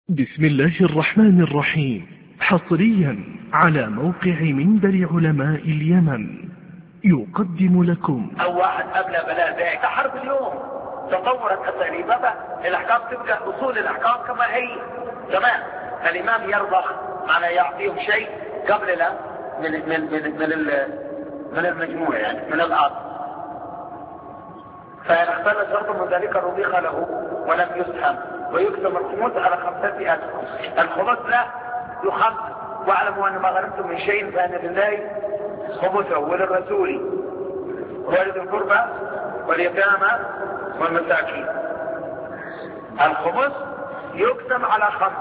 بسم الله الرحمن الرحيم. حصريا على موقع منبر علماء اليمن يقدم لكم أو واحد قبل بلاء ذلك حرب اليوم تطورت أساليبها، الأحكام تبقى أصول الأحكام كما هي تمام. الإمام يرضى معنى يعطيهم شيء قبل لا من المجموع، يعني من الأرض، فإن اختل شرط من ذلك رضيخ له ولم يسهم ويكتب الخمس على 5 أسهم. الخمس لا يخمس، واعلموا أن ما غنمتم من شيء فأن لله خمسه وللرسول ولذي القربى واليتامى والمساكين. الخمس يقسم على 5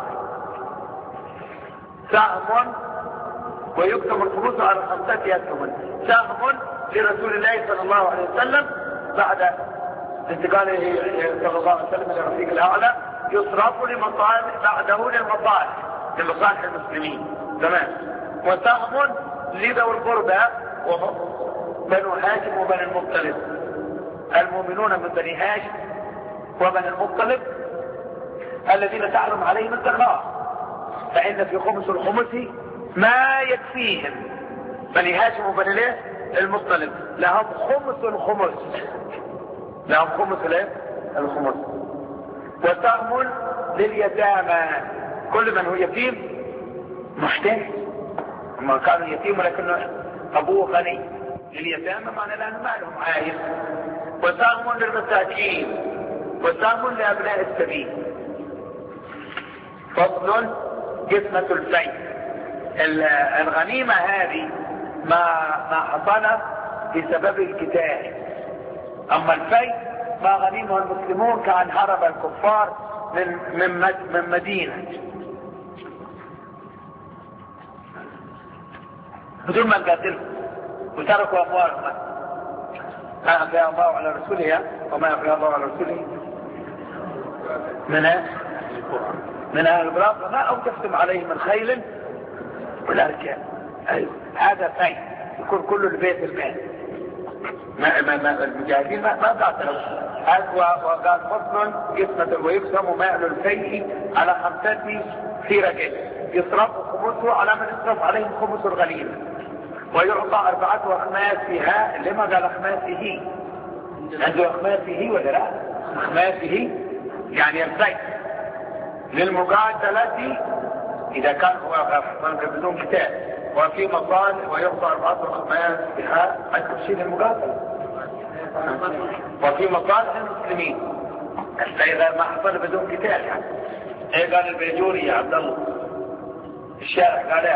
سهم، ويكتب الخمس على 5 أسهم. سهم لرسول الله صلى الله عليه وسلم بعد انتقاله صلى الله عليه وسلم الى الرفيق الاعلى، يصرف لمصالح بعده لمصالح المسلمين تمام. وسهم لذوي القربى وهم بنو هاشم وبني المطلب، المؤمنون من بني هاشم وبني المطلب الذين تحرم عليهم الزكاة، فإن في خمس الخمس ما يكفيهم. بني هاشم وبني المطلب لهم خمس الخمس، لهم خمس الخمس. وسهم لليتامى، كل من هو يتيم محتاج، ما كانوا يتيم ولكن ابوه غني، لليتامى معنى لانه ما لهم عائل. وسهم للمساكين، وسهم لابناء السبيل. فصل قسمة الفيء. الغنيمة هذه ما حصل بسبب القتال، اما الفيء ما غنمه المسلمون كأن هرب الكفار من مدينة بدون ما قاتلهم وتركوا اموالهم. ما افاء الله على رسوله وما افاء الله على رسوله من اهل القرى فما اوجفتم عليه من خيل ولا رجال. هذا فيء يكون كله البيت ما المجاهدين ما قاتلوا. وقال فصل قسمة ويقسم مال الفيء على 5 في رجل، يصرف خمسه على من يصرف عليهم خمس الغنيمة، ويعطى 4 أخماسها. لما قال أخماسه؟ عنده أخماسه ولا لا؟ أخماسه يعني الفيء للمقاتلة إذا كان هو بدون قتال، وفي مصالح ويعطى 4 أخماسها عن كل شيء للمقاتلة، وفي مصالح المسلمين. إذا ما حصل بدون قتال يعني. ايه قال البيجوري يا عبد الله الشارع قال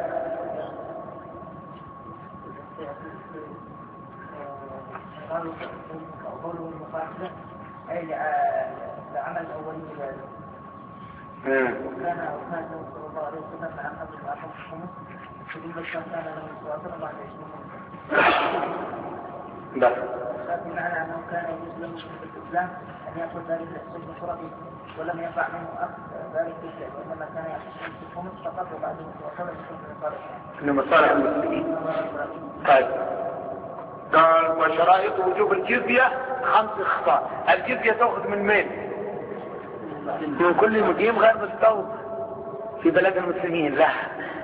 قوله المقاتلة أي لعمل أولي ذلك. وكان صلى الله عليه وسلم مع قبل الأحد الخمس فلما كان له الصلاة بعد 20 لا. بمعنى أنه كان يجوز له في الإسلام أن يأخذ ذلك الحسن بشرطه، ولم يقع منه أخذ ذلك الشيء، وإنما كان يأخذ في الخمس فقط وبعده وصل لمصالح المسلمين. طيب قال وشرائط وجوب الجزية 5 خصال. الجزية تأخذ من مين؟ من كل مقيم غير مستوطن في بلد المسلمين. لا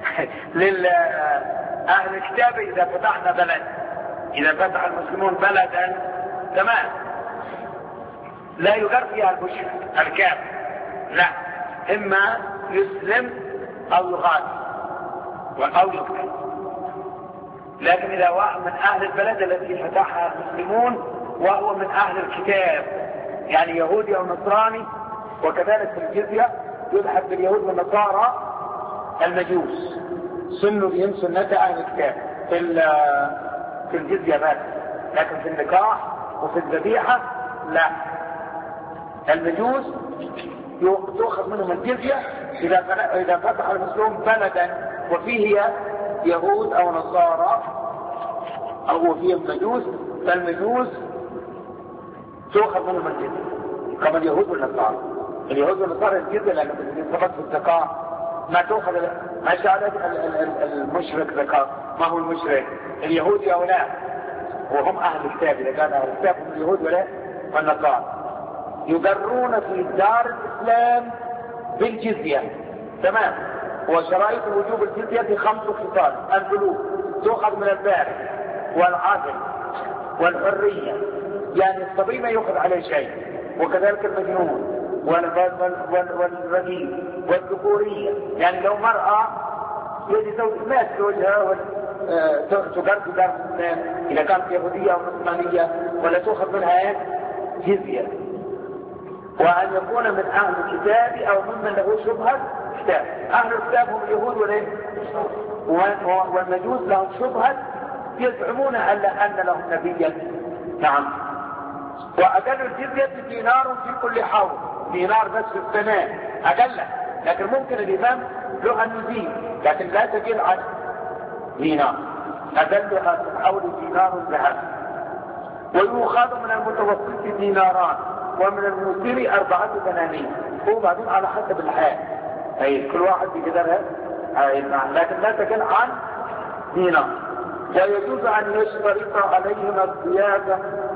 لأهل الكتاب إذا فتحنا بلد، إذا فتح المسلمون بلدا تمام لا يقر فيها المشرك الكافر، لا، إما يسلم أو يغادر أو يقتل. لكن إذا واحد من أهل البلد التي فتحها المسلمون وهو من أهل الكتاب يعني يهودي أو نصراني، وكذلك في الجزية يذهب باليهود والنصارى المجوس سنوا بهم سنة أهل الكتاب في الجزية بس، لكن في النكاح وفي الذبيحة لا. المجوس تؤخذ منهم الجزية إذا فتح المسلمون بلدا وفيه يهود أو نصارى أو فيهم مجوس، فالمجوس تؤخذ منهم الجزية كما اليهود والنصارى. اليهود والنصارى الجزية لأنه ثبت في الزكاة ما تؤخذ، ما شاهدت المشرك زكاة. ما هو المشرك؟ اليهود أو لا، وهم أهل الكتاب. إذا كان أهل الكتاب هم اليهود ولا والنصارى، يقرون في دار الإسلام بالجزية. تمام. وشرائط وجوب الجزية 5 خصال: البلوغ، تؤخذ من البالغ، والعاقل، والحرية، يعني الصبي ما يؤخذ عليه شيء، وكذلك المجنون والرجيم، والذكورية، يعني لو مرأة يجي زوج ما تزوجها تقر في دار الإسلام إذا كانت يهودية أو نصرانية، ولا تؤخذ منها جزية. وأن يكون من أهل الكتاب أو ممن له شبهة كتاب. أهل الكتاب هم اليهود والمجوس لهم شبهة، يزعمون أن لهم نبيا. نعم. وأقل الجزية دينار في كل حول، دينار بس في السنة أقل، لكن ممكن الإمام له أن يزيد، لكن لا تقل عن دينار. أقلها في الحول دينار ذهب. ويؤخذ من المتوسط ديناران، ومن المسير 4 دنانير. هو بعدين على حسب الحال، أي كل واحد بقدرها، لكن لا تقل عن دينار. ويجوز أن يشترط عليهما الضيافة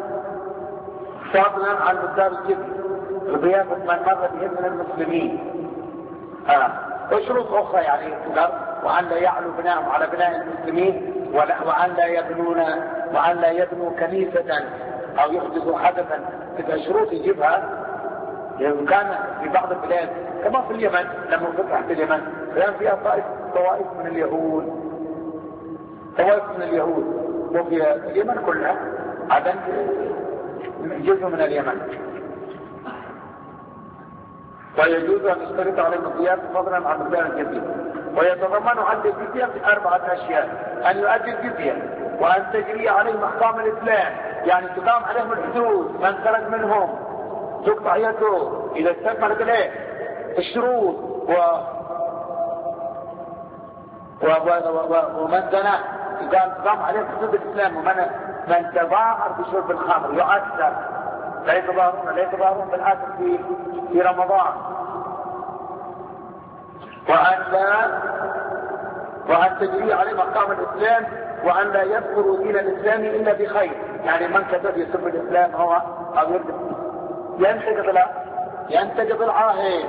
فضلا عن مقدار الجزية، ضيافة من مر بهم من المسلمين. وشروط أخرى يعني وأن لا يعلو بناءهم على بناء المسلمين، وأن لا يبنوا كنيسة أو يحدثوا حدثا. إذا شروط يجيبها، لأنه كان في بعض البلاد كما في اليمن لما فتحت اليمن كان فيها طوائف من اليهود، وفي اليمن كلها عدن جزء من اليمن. ويجوز أن يشترط عليهم الضيافة فضلا عن مقدار الجزية. ويتضمن عند الجزية 4 أشياء: أن يؤدي الجزية، وأن تجري عليهم أحكام الإسلام، يعني تقام عليهم الحدود، من خرج منهم تقطع يده إذا استكملت له الشروط، ومن زنى تقام عليهم حدود الإسلام، ومن تظاهر بشرب الخمر يعذب، لا يتظاهرون بالعذاب في رمضان. وأن تجري عليهم أحكام الإسلام، وأن لا يذكروا دين الإسلام إلا بخير، يعني من كتب يسب الإسلام هو أو ينتقض العاهد.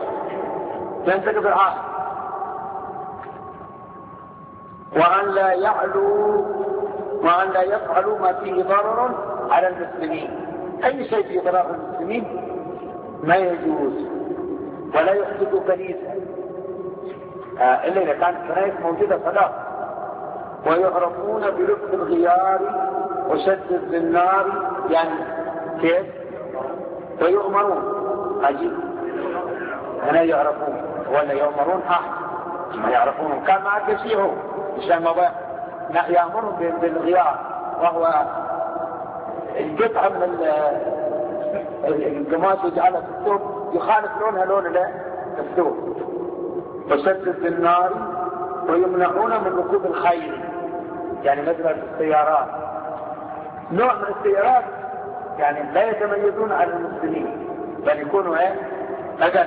وأن لا يفعلوا ما فيه ضرر على المسلمين، أي شيء فيه ضرر على المسلمين ما يجوز. ولا يحدثوا كنيسة إلا إذا كانت كنائس موجودة فلا. ويعرفون بلبس الغيار وشد الزنار، يعني كيف؟ ويؤمرون عجيب، هنا يعرفون ولا يؤمرون ما يعرفون. كان معك شيء مشان ما يأمرهم بالغيار، وهو القطعة من القماش يجعلها في الثوب يخالف لونها لون الثوب. وشد الزنار. ويمنعون من ركوب الخيل، يعني مثلا في السيارات، نوع من السيارات يعني لا يتميزون عن المسلمين بل يكونوا أقل.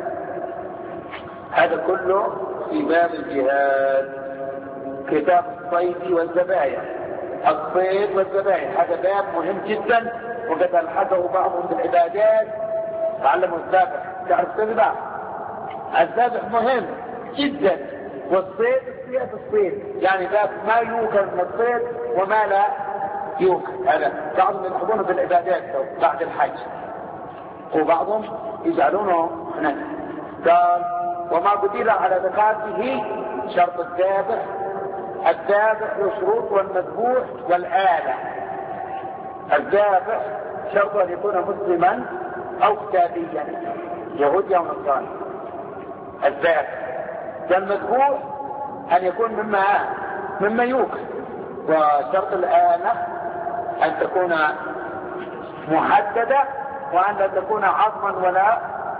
هذا كله في باب الجهاد. كتاب الصيد والذبائح. الصيد والذبائح هذا باب مهم جدا، وقد ألحقه بعضهم بالعبادات. تعلموا الذبح، تعرف تذبح؟ الذبح مهم جدا. والصيد الصيد يعني باب ما يوكل من الصيد وما لا يوكل. هذا بعضهم يلحقونه بالعبادات بعد الحج، وبعضهم يجعلونه هناك. قال: وما قدر على زكاته شرط الذابح له شروط: والمذبوح والآلة. الذابح شرط أن يكون مسلما أو كتابيا، يهودي أو نصراني. الذابح. والمذبوح أن يكون مما يوكل. وشرط الآلة أن تكون محددة، وأن لا تكون عظما ولا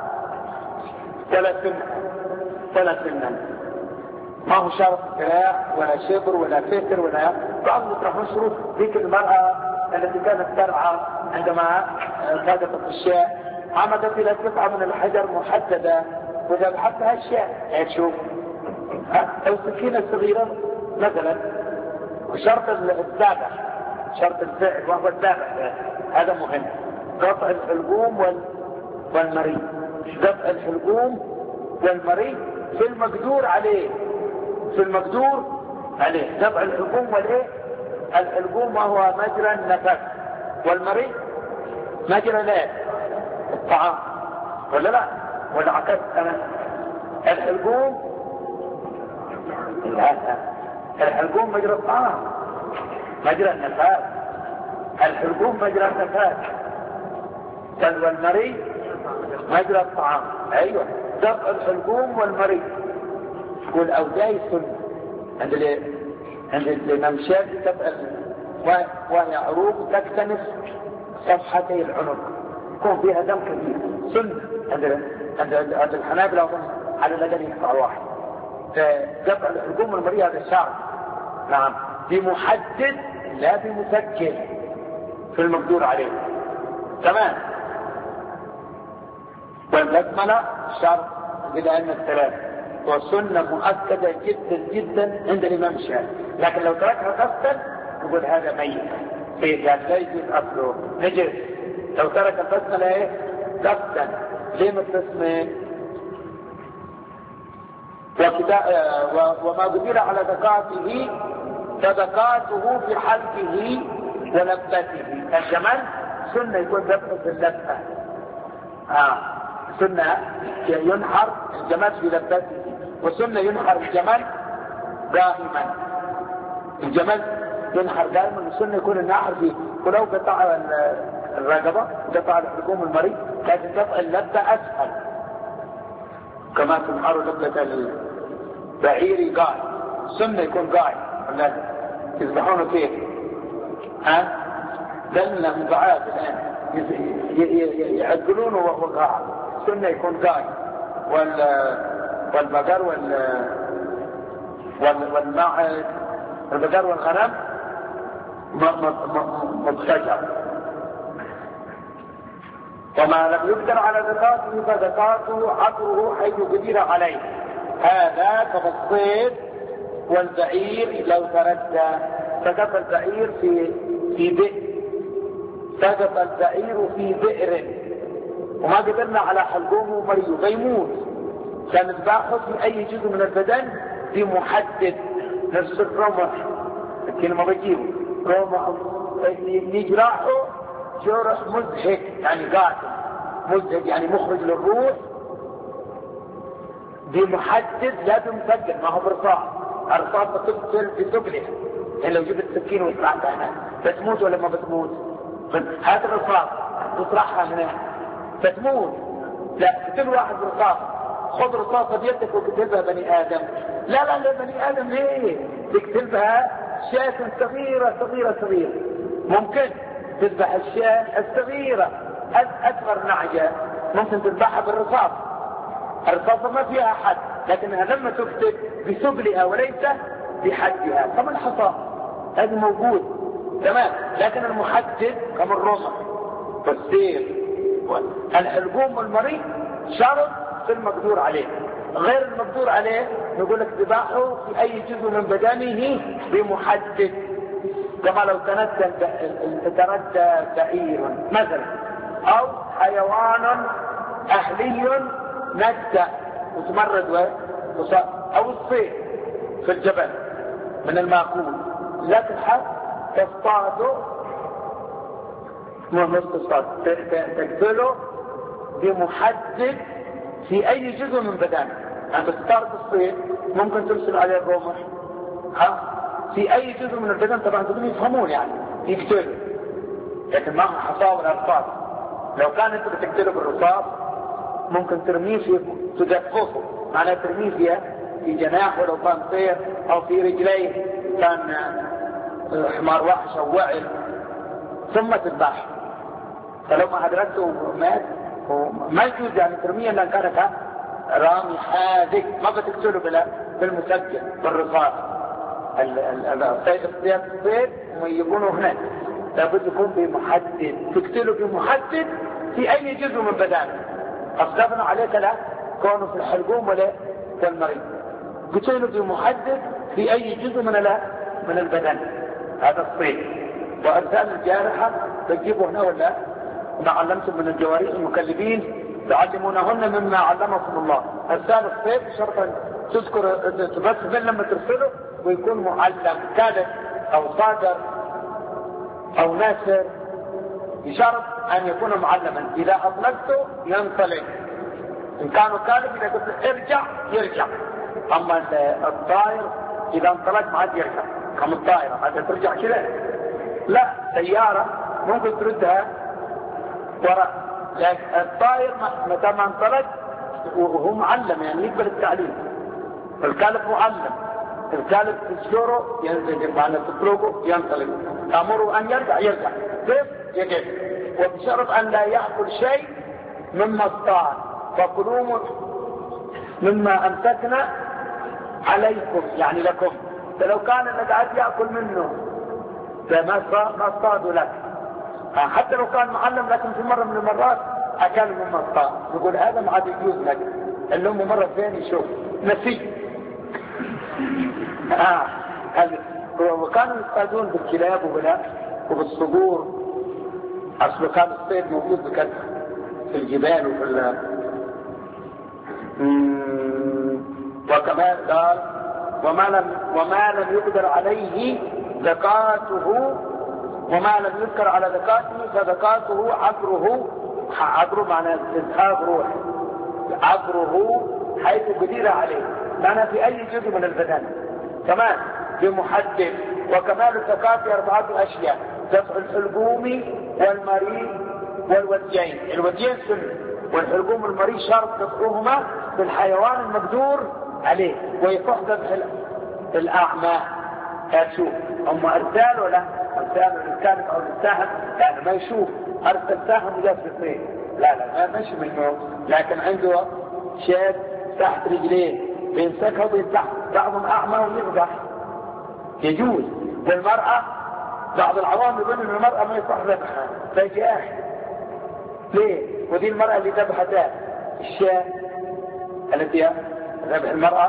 سنا. ما هو شرط كلاء ولا شبر ولا فتر ولا بعض يطرحون شروط. ذيك المرأة التي كانت ترعى عندما كادت الشاء عمدت إلى قطعة من الحجر محددة وذبحتها الشاء، تشوف أو سكينة صغيرة مثلا. وشرط الذبح شرط الفعل وهو الذبح، هذا مهم. قطع الحلقوم والمريض. قطع الحلقوم والمريض في المقدور عليه، في المقدور عليه. دفع الحلقوم والايه؟ الحلقوم وهو مجرى النفس، والمريض مجرى الايه؟ الطعام، ولا لا؟ ولا عكست انا؟ الحلقوم لا، الحلقوم مجرى الطعام، مجرى النفاس، الحلقوم مجرى النفاس، والمريض مجرى الطعام. ايوه، دفع الحلقوم والمريض. والاوداي السنه عند الامام الشافعي تبقى وهي عروق تكتنف صفحتي العنق، يكون فيها دم كثير، سنه عند الحنابلة على الاقل يقطع واحد. فدفع الحلقوم والمريض هذا الشعر، نعم، بمحدد لا بمسكر في المقدور عليه. تمام. والبسملة شرط بالأئمة الثلاثة، والسنة مؤكدة جدا جدا عند الإمام الشافعي، لكن لو تركها قصدا نقول هذا ميت، يعني لا يجوز أصله نجس. لو ترك البسملة ايه قصدا، ليه متسمى؟ وما قدر على ذكاته فذكاته في حلقه ولبته. الجمل سنة يكون ذبحه في اللبة، سنة ينحر الجمل في لبته، وسنة ينحر الجمل دائما. الجمل ينحر دائما، والسنة يكون النحر فيه. ولو قطع الرقبة قطع الحلقوم المريض، لكن قطع اللبة أسهل، كما تنحر لبة البعير قاعد. سنة يكون قاعد، يذبحونه كيف؟ لأن مبعاد الآن يعدلونه وهو قاعد. سنة يكون قاعد، والبقر والماعز، البقر والغنم مضطجع. وما لم يقدر على ذكاته فذكاته عطره حيث قدر عليه. هذا كالصيد والبعير لو تردى. سقط البعير في بئر، سقط البعير في بئر وما قدرنا على حلقومه ومريض فيموت، سنذبحه في اي جزء من البدن بمحدد. نفس الرمح الكلمة بجيبه رمح نجرحه جرح مزهق، يعني قاتل مزهق، يعني مخرج للروح، بمحدد لا بمسجل، ما هو برصاص. الرصاص بتقتل بثقله، يعني لو جبت سكين وطلعتها هنا بتموت ولا ما بتموت؟ هات الرصاص تطرحها هنا فتموت. لا، قتل واحد برصاص، خذ رصاصة بيدك وكتبها بني آدم. لا بني آدم ليه؟ تكتبها شاة صغيرة صغيرة صغيرة. ممكن تذبح الشاة الصغيرة أصغر نعجة، ممكن تذبحها بالرصاص. الرصاصة ما فيها حد، لكنها لما تكتب بثقلها وليس بحدها، كما الحصى هذا موجود. تمام. لكن المحدد كما الرمح والسيف الحلقوم والمريض شرط في المقدور عليه. غير المقدور عليه نقول لك ذبحه في اي جزء من بدنه بمحدد، كما لو تردى بعير مثلا، او حيوان اهلي ندى وتمرد او الصيد في الجبل من المأكول، لا تبحث تصطاده، مش تصطاد، تقتله بمحدد في اي جزء من بدنه. انت تصطاد الصيد ممكن ترسل عليه الرمح في اي جزء من البدن، طبعا تقول يفهمون يعني يقتله، لكن معه حصاه ولا رصاص. لو كان انت بتقتله بالرصاص ممكن ترميه في تدفقه، معناه ترميه فيها في جناح ولو كان طير، او في رجليه كان حمار وحش او وعل، ثم تذبحه. فلو ما أدركته مات ما يجوز يعني ترميه، لأن كانت رامي حاذق، ما بتقتله بالمسجل بالرصاص. الصيد يكونوا هناك لابد يكون بمحدد، تقتله بمحدد في أي جزء من بدنه. أصدقنا عليك لا كونه في الحلقوم ولا والمريض، قتله بمحدد في أي جزء من البدن. هذا الصيد. وأرسال الجارحة تجيبه هنا ولا ما علمتم من الجوارح المكلبين تعلمونهن مما علمكم الله. الثالث صيد شرطا تذكر تبث لما ترسله ويكون معلم كالب او صادر او ناسر، بشرط ان يكون معلما. اذا اطلقته ينطلق، ان كانوا كالب اذا قلت ارجع يرجع. اما الطائر اذا انطلق ما عاد يرجع، كم الطائرة عاد ترجع كذا، لا سيارة ممكن تردها وراء، لكن الطائر متى ما انطلق وهو معلم يعني يقبل التعليم. الكلب معلم، الكلب تسجره ينزل معنا تطلقه ينطلق، تأمره أن يرجع يرجع، كيف يجب، وبشرط أن لا يأكل شيء مما اصطاد، فكلوا مما أمسكنا عليكم يعني لكم. فلو كان اللي قاعد يأكل منه فما اصطادوا لك، حتى لو كان معلم لكن في مرة من المرات أكل مما اصطاد، يقول هذا ما عاد يجوز لك، اللي هم مرة ثانية يشوف نسي. وكانوا يصطادون بالكلاب وبالصقور، أصل كان الصيد موجود بكثرة في الجبال وفي وكمان قال وما لم يقدر عليه زكاته، وما لم يذكر على زكاته فزكاته عبره معناه إذهاب روح، عبره حيث قدر عليه، معناه في أي جزء من البدن كمان بمحدد. وكمال الزكاة 4 أشياء: دفع الحلقوم والمريض والوديين. الوديين سنة، والحلقوم والمريض شرط دفعهما بالحيوان المقدور عليه، ويصح دفع الأعمى. أشوف هم أرسال ولا أرسال للكلب أو للساهم، يعني ما يشوف أرسل ساهم وجاء في الصيد، لا ما مش منه، لكن عنده شيء تحت رجليه بينسكه وبيفتح، بعضهم أعمى ويذبح يجوز. والمرأة بعض العوام يقول إن المرأة ما يصح ذبحها فجاح، ليه؟ ودي المرأة اللي ذبحتها الشاة التي ذبح المرأة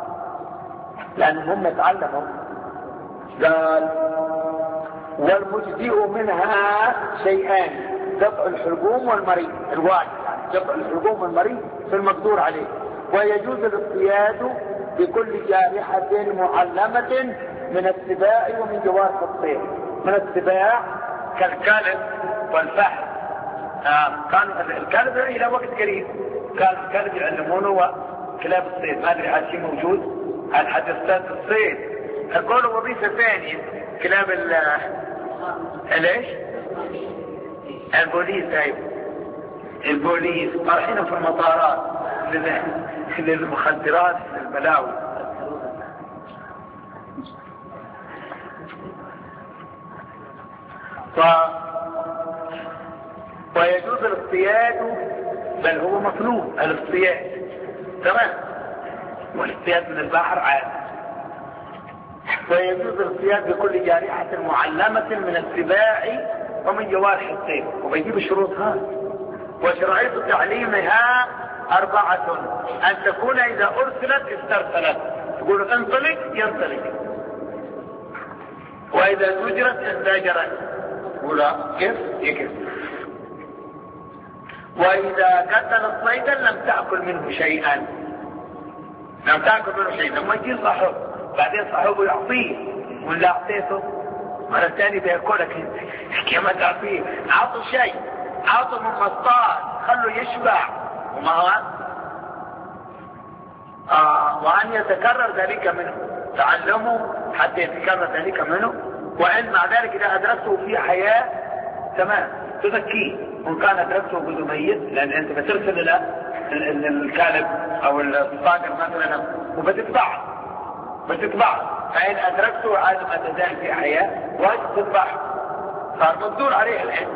لأنهم تعلموا. قال والمجزئ منها شيئان: دفع الحلقوم والمريض، الواجب يعني دفع الحلقوم والمريض في المقدور عليه. ويجوز الاصطياد بكل جارحة معلمة من السباع ومن جوارح الطير. من السباع كالكلب والفحل، كان الكلب إلى وقت قريب كان الكلب يعلمونه وكلاب الصيد، ما أدري هذا شيء موجود على حد الصيد. يقولوا وظيفة ثانية كلاب ليش؟ البوليس. أيوة البوليس رايحين في المطارات للمخدرات للبلاوي. ويجوز الاصطياد، بل هو مطلوب الاصطياد تمام، والاصطياد من البحر عادي. ويجوز الاصطياد بكل جارحة معلمة من السباع ومن جوارح الطير، وبيجيب شروطها. وشرعية تعليمها 4: أن تكون إذا أرسلت استرسلت، تقول انطلق ينطلق، وإذا زجرت ازدجرت، تقول كيف يكف. وإذا قتل الصيدا لم تأكل منه شيئا، لم تأكل منه شيئا. لما يجي صاحب بعدين صاحبه يعطيه، ولا أعطيته مرة ثانية بيأكلك كما تعطيه. أعطوا شيء، أعطوا من مصطاد، خلوا يشبع، وما هو وأن يتكرر ذلك منه، تعلموا حتى يتكرر ذلك منه. وإن مع ذلك إذا أدركته في حياة تمام تذكيه، وإن كان أدركته بدون ميت، لأن أنت بترسل إلى الكلب أو الصاقر مثلا بتتبع، فإن أدركته عاد ما تزال في حياة واجب تتبع، صار مقدور عليه الحين.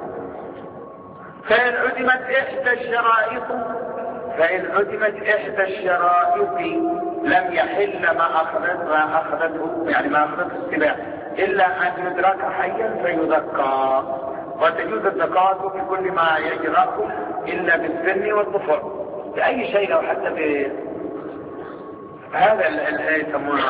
فإن عدمت إحدى الشرائط لم يحل ما أخذته يعني ما أخذته السباع إلا أن يدرك حيا فيذكى. وتجوز الزكاة في كل ما يجرأ إلا بالسن والظفر، بأي شيء، أو حتى هذا اللي يسمونه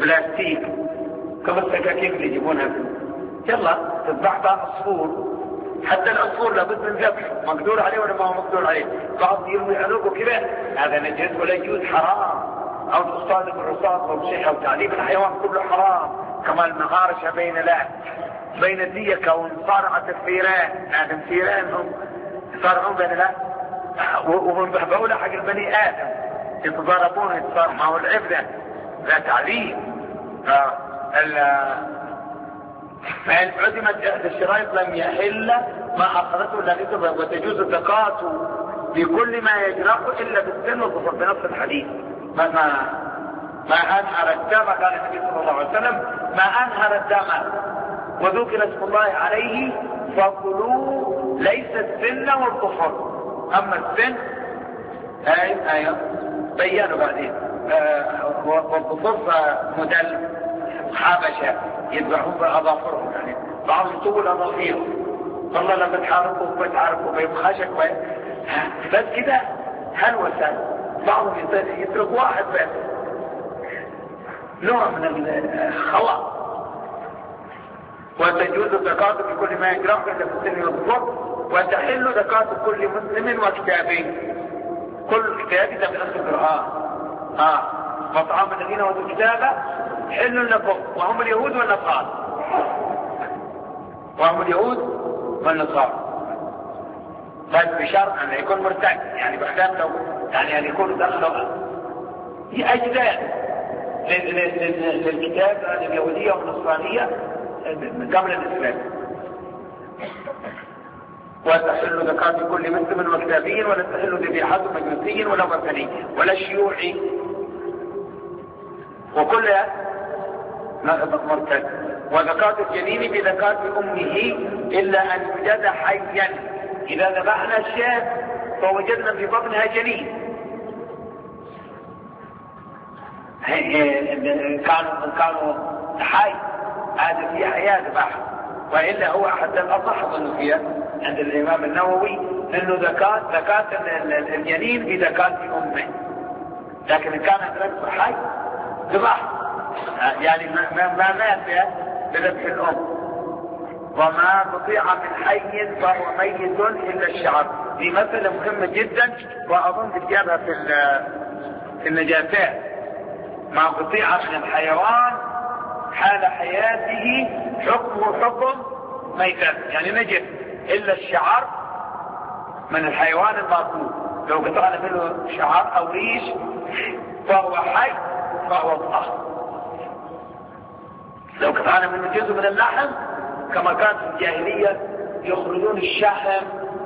بلاستيك كما السكاكين اللي يجيبونها، يلا تذبحها عصفور حتى العصفور لابد من ذبحه، مقدور عليه ولا ما هو مقدور عليه. بعض يرمي عنقه كذا، هذا نجس ولا يجوز، حرام. او تصطاد بالرصاص او شيء او تعذيب الحيوان كله حرام. كما المغارشة بين الديكة ومصارعة الثيران، هذا الثيران هم يصارعون بين لا وهم بهبولة حق البني آدم، يتضاربون يتصارعوا، ما هو العبدة لا تعذيب. فإن عدمت إحدى الشرائط لم يحل ما أخذته إلا نسبة، وتجوز الزكاة بكل ما يجرح إلا بالسن والظفر بنص الحديث. ما أنهر الدم، قال النبي صلى الله عليه وسلم: ما أنهر الدم وذكر اسم الله عليه فكلوا، ليس السن والظفر. أما السن أيوه بيانوا بعدين، والظفر مدل حبشة يذبحون بأظافرهم، يعني بعضهم يطول أظافيرهم، والله لما بتعرفوا بيبخشك بس كده هلوسة. بعضهم يترك واحد بس، نوع من الخواء. وتجوز الزكاة في كل ما يجرح إلا في السن والظفر، وتحل زكاة كل مسلم وكتابين. كل كتاب إذا بنص القرآن وطعام الذين أوتوا الكتاب حل لكم وهم اليهود والنصارى، بس بشرط أن يكون مرتد، يعني بخلاف لو يعني أن يكون دخلوا أجزاء للكتاب اليهودية والنصرانية قبل الإسلام. وتحل زكاة كل مسلم وكتابي، ولا تحل ذبيحة مجوسي ولا وثني ولا شيوعي، وكل مرتد. وزكاة الجنين بزكاة أمه إلا أن يوجد حيا. إذا ذبحنا الشاة فوجدنا في بطنها جنين، كانوا حي، هذا في حياة ذبح. وإلا هو أحد الأصح ظنوا فيها عند الإمام النووي أنه زكاة الجنين بزكاة أمه، لكن إن كان ذبح حي ذبح، يعني ما مات بذبح الأم. وما قطيع من حي فهو ميت إلا الشعر. دي مسألة مهمة جدا، وأظن تجابها في النجاسات. ما قطيع من الحيوان حال حياته حكمه حكم ميتة، يعني نجس، إلا الشعر من الحيوان المأكول. لو قطعنا منه شعر أو ريش فهو حي فهو طاهر. لو قطعنا منه جزء من اللحم كما كان في الجاهلية يخرجون الشحم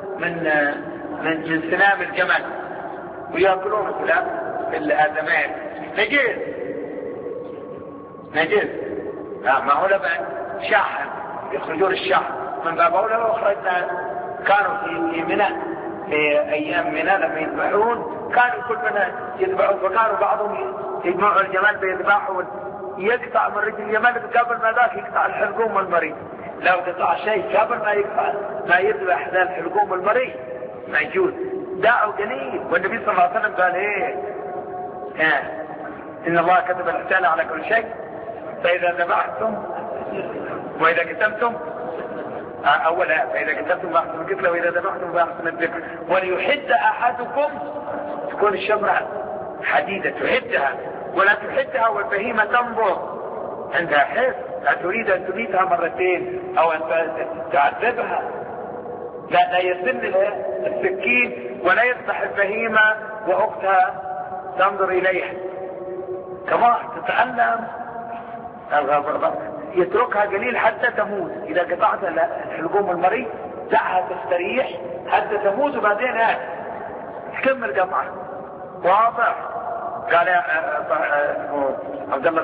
من سنام الجمل ويأكلون الكلام في الآدمات، نجس. ما هو لبن شحم، يخرجون الشحم من باب أولى. وأخرجنا كانوا في منى في أيام منى لما يذبحون كانوا كل منى يذبحون، فكانوا بعضهم يجمعوا الجمال بيذبحوا يقطع من رجل الجمال قبل ما ذاك يقطع الحلقوم والمريض. لو قطع شيء قبل ما يذبح ذا الحلقوم والمريض ما يجوز، داعوا جنين. والنبي صلى الله عليه وسلم قال إن الله كتب الإحسان على كل شيء، فإذا ذبحتم وإذا كتمتم أولا فإذا كتبتم فأحسنوا القتلة، وإذا ذبحتم فأحسنوا الذبح. وليحد أحدكم، تكون الشمرة حديدة تحدها، ولا تحدها والبهيمة تنظر عندها حس، لا تريد أن تميتها مرتين أو أن تعذبها. لا يسن السكين ولا يذبح البهيمة وأختها تنظر إليها، كما تتعلم يتركها قليل حتى تموت. إذا قطعت الحلقوم المريض دعها تستريح حتى تموت، وبعدين تكمل قطعة. واضح؟ قال يا عبد الله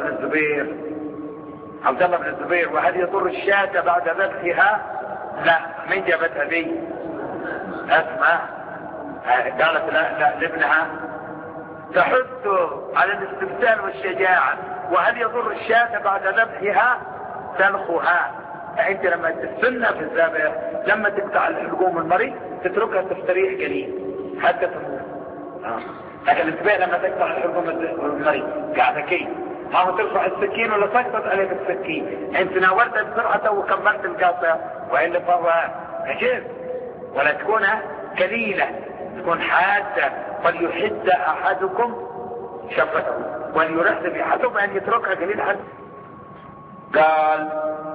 بن الزبير وهل يضر الشاة بعد ذبحها؟ لا. من جابتها ذي؟ أسمع. قالت لا لابنها تحث على الاستبسال والشجاعة. وهل يضر الشاة بعد ذبحها؟ تنخها. فأنت لما تستنى في الذبح لما تقطع الحلقوم المريض تتركها تستريح قليل حتى تموت. لكن الذبح لما تقطع الحلقوم المريض قاعدة كي ما هو ترفع السكين ولا تسقط عليك السكين، انت ناولتها بسرعة وكملت القطع، وإلا فهو عجيب، ولا تكون كليلة، تكون حادة. فليحد احدكم شفته وليرحب احدكم ان يتركها قليل حد. قال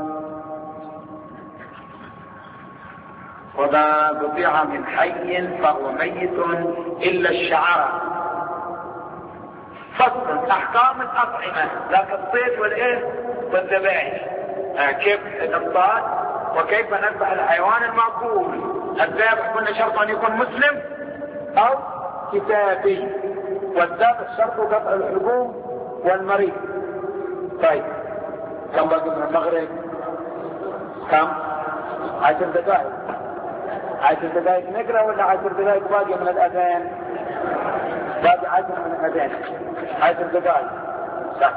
وما قطع من حي فهو ميت الا الشعر. فصل احكام الاطعمة، ذاك الصيد والايه والذبائح، كيف نصطاد وكيف نذبح الحيوان المأكول. الذابح قلنا شرط ان يكون مسلم او كتابي، والذابح شرط قطع الحبوب والمريض. طيب كم باقي من المغرب؟ كم؟ 10 دقائق. 10 دقائق نقرأ ولا 10 دقائق باقي من الأذان؟ باقي 10 من الأذان، 10 دقائق. صح.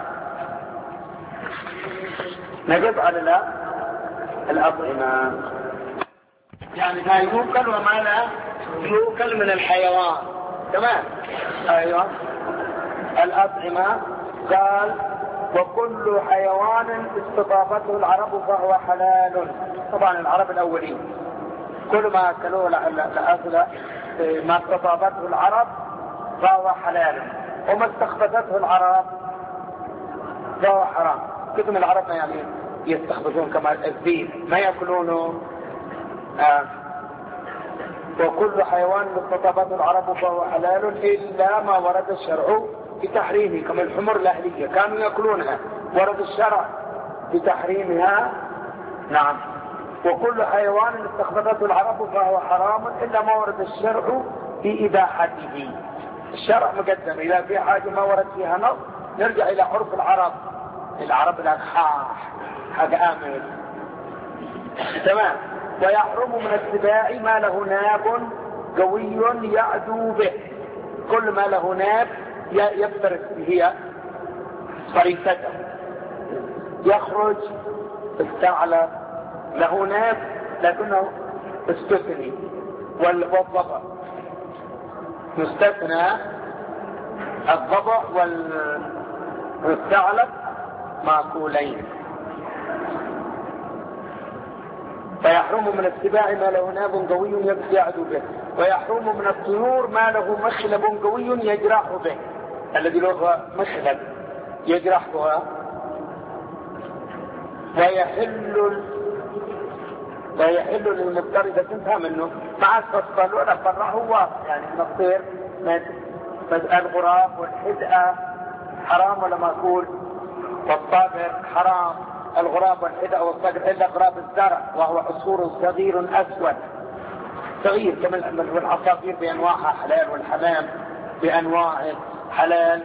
نقف على الأطعمة، يعني ما يوكل وما لا يوكل من الحيوان. تمام. ايوه. الأطعمة قال وكل حيوان استضافته العرب فهو حلال. طبعا العرب الأولين كل ما أكلوه لأكل ما استضافته العرب فهو حلال، وما استخبثته العرب فهو حرام. كتم العرب ما يعني يستخبثون كما الذئب ما يأكلونه. وكل حيوان استضافته العرب فهو حلال إلا ما ورد الشرع بتحريمه، كما الحمر الأهلية كانوا يأكلونها، ورد الشرع بتحريمها. نعم. وكل حيوان استخبثته العرب فهو حرام إلا ما ورد الشرع بإباحته. الشرع مقدم، إذا في حاجة ما ورد فيها نص نرجع إلى عرف العرب. العرب الأكحاح حاجة آمن. تمام. ويحرم من السباع ما له ناب قوي يعدو به. كل ما له ناب يفترس به فريسته، يخرج الثعلب له ناب لكنه استثني، والضبع مستثنى. الضبع والثعلب ماكولين. فيحرم من السباع ما له ناب قوي يعدو به، ويحرم من الطيور ما له مخلب قوي يجرح به. الذي له مخلب يجرح بها. ويحل للمضطر إذا تنتهى منه مع الفصل ولا فرع هو يعني من الطير، الغراب والحدأة حرام ولا مأكول، والطابر حرام. الغراب والحدأة والصقر إلا غراب الزرع وهو عصفور صغير أسود صغير، كما والعصافير بأنواعها حلال، والحمام بأنواعه حلال.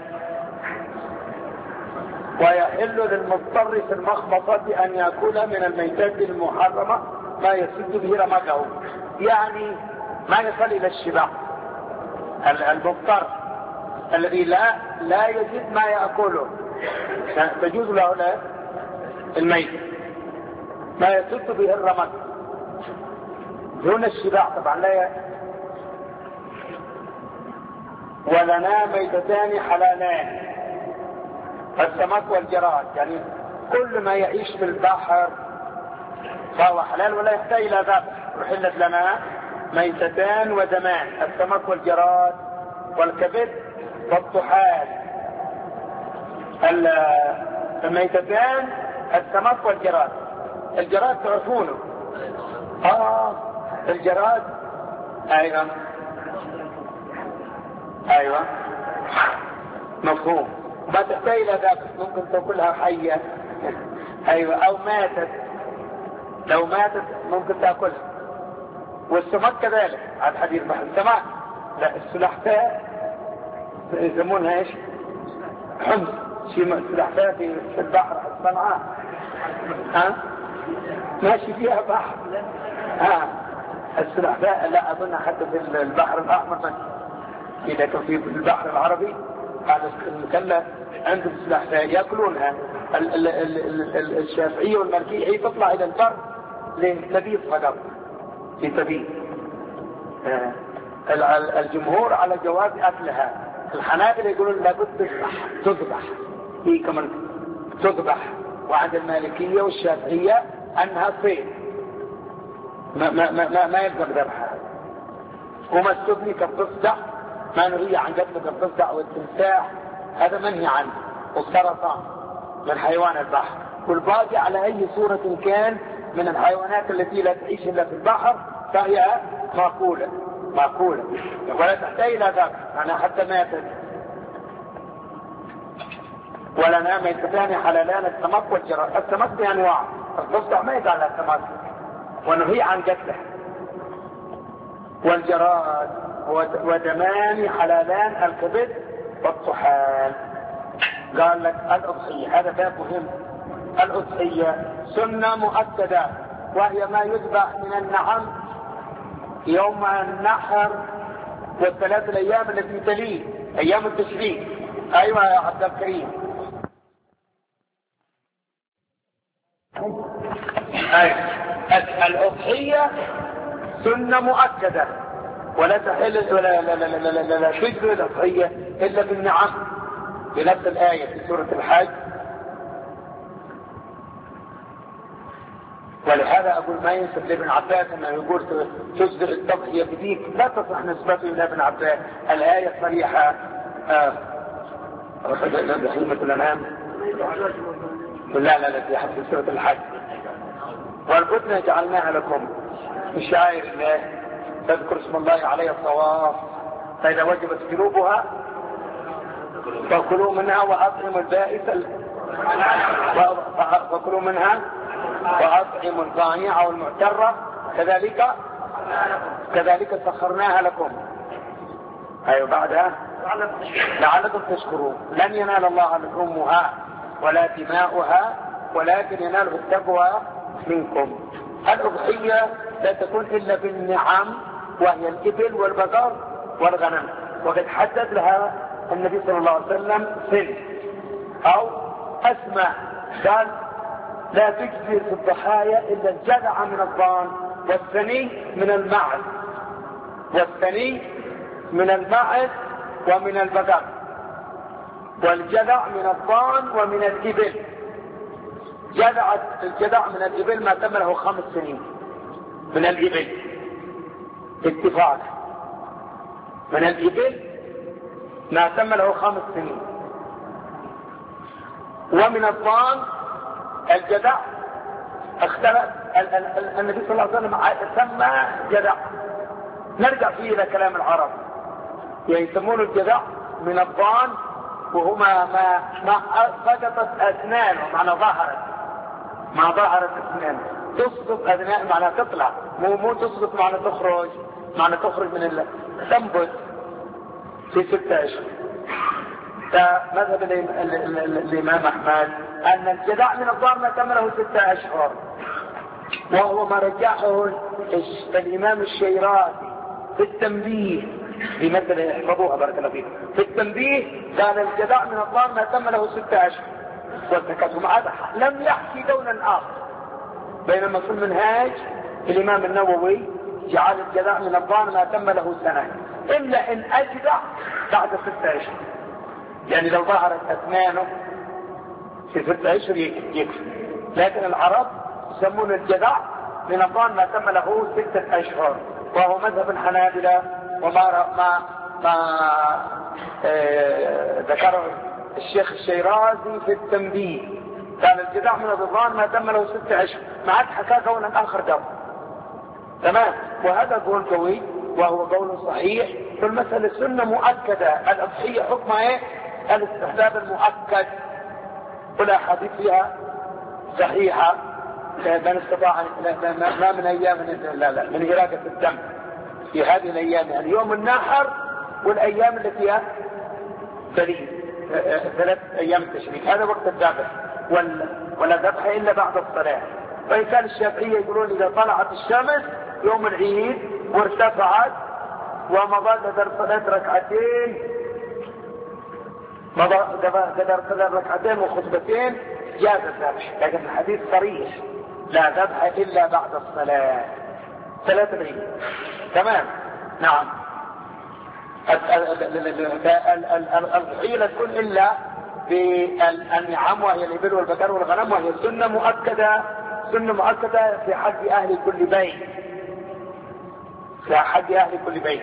ويحل للمضطر في المخمصة أن يأكل من الميتات المحرمة ما يسد به رمقه، يعني ما يصل إلى الشبع. المضطر الذي لا يجد ما يأكله تجوز له الميت ما يسد به الرمق دون الشبع طبعا. لا ولنا ميتتان حلالان، السمك والجراد، يعني كل ما يعيش في البحر فهو حلال ولا يحتاج الى ذبح. وحلت لنا ميتتان ودمان، السمك والجراد والكبد والطحال. الميتتان السمك والجراد. الجراد تعرفونه؟ الجراد ايوه مفهوم. ما تحتاج الى ذبح، ممكن تاكلها حيه ايوه، او ماتت، لو ماتت ممكن تاكلها. والسمك كذلك على حديث بحر السمك. لا السلحفاة يسمونها ايش؟ حمص. سلحفاة في البحر صنعاء ماشي فيها بحر. السلحفاة لا اظن حتى في البحر الاحمر ماشي. اذا كان في البحر العربي هذا المكلف عندهم سلحفاة ياكلونها. الشافعية والمالكية تطلع الى البر للتبيض فقط، لتبيض. الجمهور على جواز اكلها. الحنابلة يقولون لابد تذبح، هي كمان تذبح. وعند المالكية والشافعية انها صيد. ما يلزم ذبحها. وما استبني كالضفدع، ما نهي عن قتل الضفدع والتمساح، هذا منهي عنه. والسرطان من حيوان البحر، والباقي على أي صورة كان من الحيوانات التي لا تعيش إلا في البحر فهي مأكولة ولا تحتاج إلى ذبح، أنا حتى ما يتدي. ولا نام يتفاني حلالان السمك والجراد. السمك بأنواع، الضفدع ما يدعى على السمك ونهي عن قتله. والجراد ودمان حلالان الكبد والطحال. قال لك الأضحية، هذا باب مهم. الأضحية سنة مؤكدة، وهي ما يذبح من النعم يوم النحر والثلاث الأيام التي تليه أيام التشريق. أيوة يا عبد الكريم. الأضحية سنة مؤكدة، ولا تحل ولا تجري الأضحية إلا بالنعم، بنفس الآية في سورة الحج. ولهذا أقول ما ينسب لابن عباس أنه يقول تجزئ التضحية بديك، لا تصح نسبته إلى ابن عباس. الآية صريحة. بحيمة الأنعام لا في حد سورة الحج. والبدن جعلناها لكم من شعائر الله تذكر اسم الله عليه الصواف، فإذا وجبت جنوبها فكلوا منها وأطعموا البائس فكلوا منها وأطعموا القانع والمعترة كذلك سخرناها لكم. أيوة بعدها لعلكم تشكرون. لن ينال الله لحومها ولا دماؤها ولكن يناله التقوى منكم. الأضحية لا تكون إلا بالنعم، وهي الإبل والبقر والغنم، وقد حدد لها النبي صلى الله عليه وسلم سن أو أسماء. قال لا تجزي في الضحايا إلا الجذع من الضان والثني من المعز ومن البقر، والجذع من الضان ومن الإبل. الجذع من الإبل ما تم له 5 سنين من الإبل اتفاق، من الإبل ما تم له 5 سنين. ومن الضان الجذع اختلف النبي صلى الله عليه وسلم سمى جذع. نرجع فيه إلى كلام العرب، يسمون الجذع من الضان وهما ما سقطت أسنانه، معنى ظهرت أسنانه. تسقط أسنانه معنى تطلع، مو تسقط معنى تخرج من تنبت في 6 أشهر. فمذهب الإمام أحمد أن الجذع من الضان ما تم له 6 أشهر، وهو ما رجحه الإمام الشيرازي في التنبيه بمثل يحفظوها بارك الله فيكم. في التنبيه قال الجذع من الضان ما تم له 6 أشهر والتكاثم. هذا لم يحكي دونا آخر، بينما في المنهاج الإمام النووي جعل الجذع من الضان ما تم له 1 سنة إلا إن أجدع بعد 6 أشهر. يعني لو ظهرت أسنانه في 6 أشهر يكفي. لكن العرب يسمون الجذع من الضان ما تم له 6 أشهر، وهو مذهب الحنابلة وما ذكره الشيخ الشيرازي في التنبيه. قال الجذع من الضان ما تم له 6 أشهر، ما عاد حكى قولا آخر قبل. تمام. وهذا قول قوي وهو قول صحيح في المسألة. السنة مؤكدة. الأضحية حكمها ايه؟ الاستحباب المؤكد، والأحاديث فيها صحيحة. من استطاع ما من أيام من إراقة الدم في هذه الأيام، يعني يوم النحر والأيام التي فيها 3 أيام التشريق، هذا وقت الذبح. ولا ذبح إلا بعد الصلاة. وإن كان الشافعية يقولون إذا طلعت الشمس يوم العيد وارتفعت ومضى قدر صلاة ركعتين وخطبتين جاز الذبح. لكن الحديث صريح لا ذبح إلا بعد الصلاة 3 العيد. تمام. نعم. الضحية لا تكون إلا بالنعم، وهي الإبل والبقر والغنم، وهي سنة مؤكدة في حق أهل كل بيت. لأحد أهل كل بيت.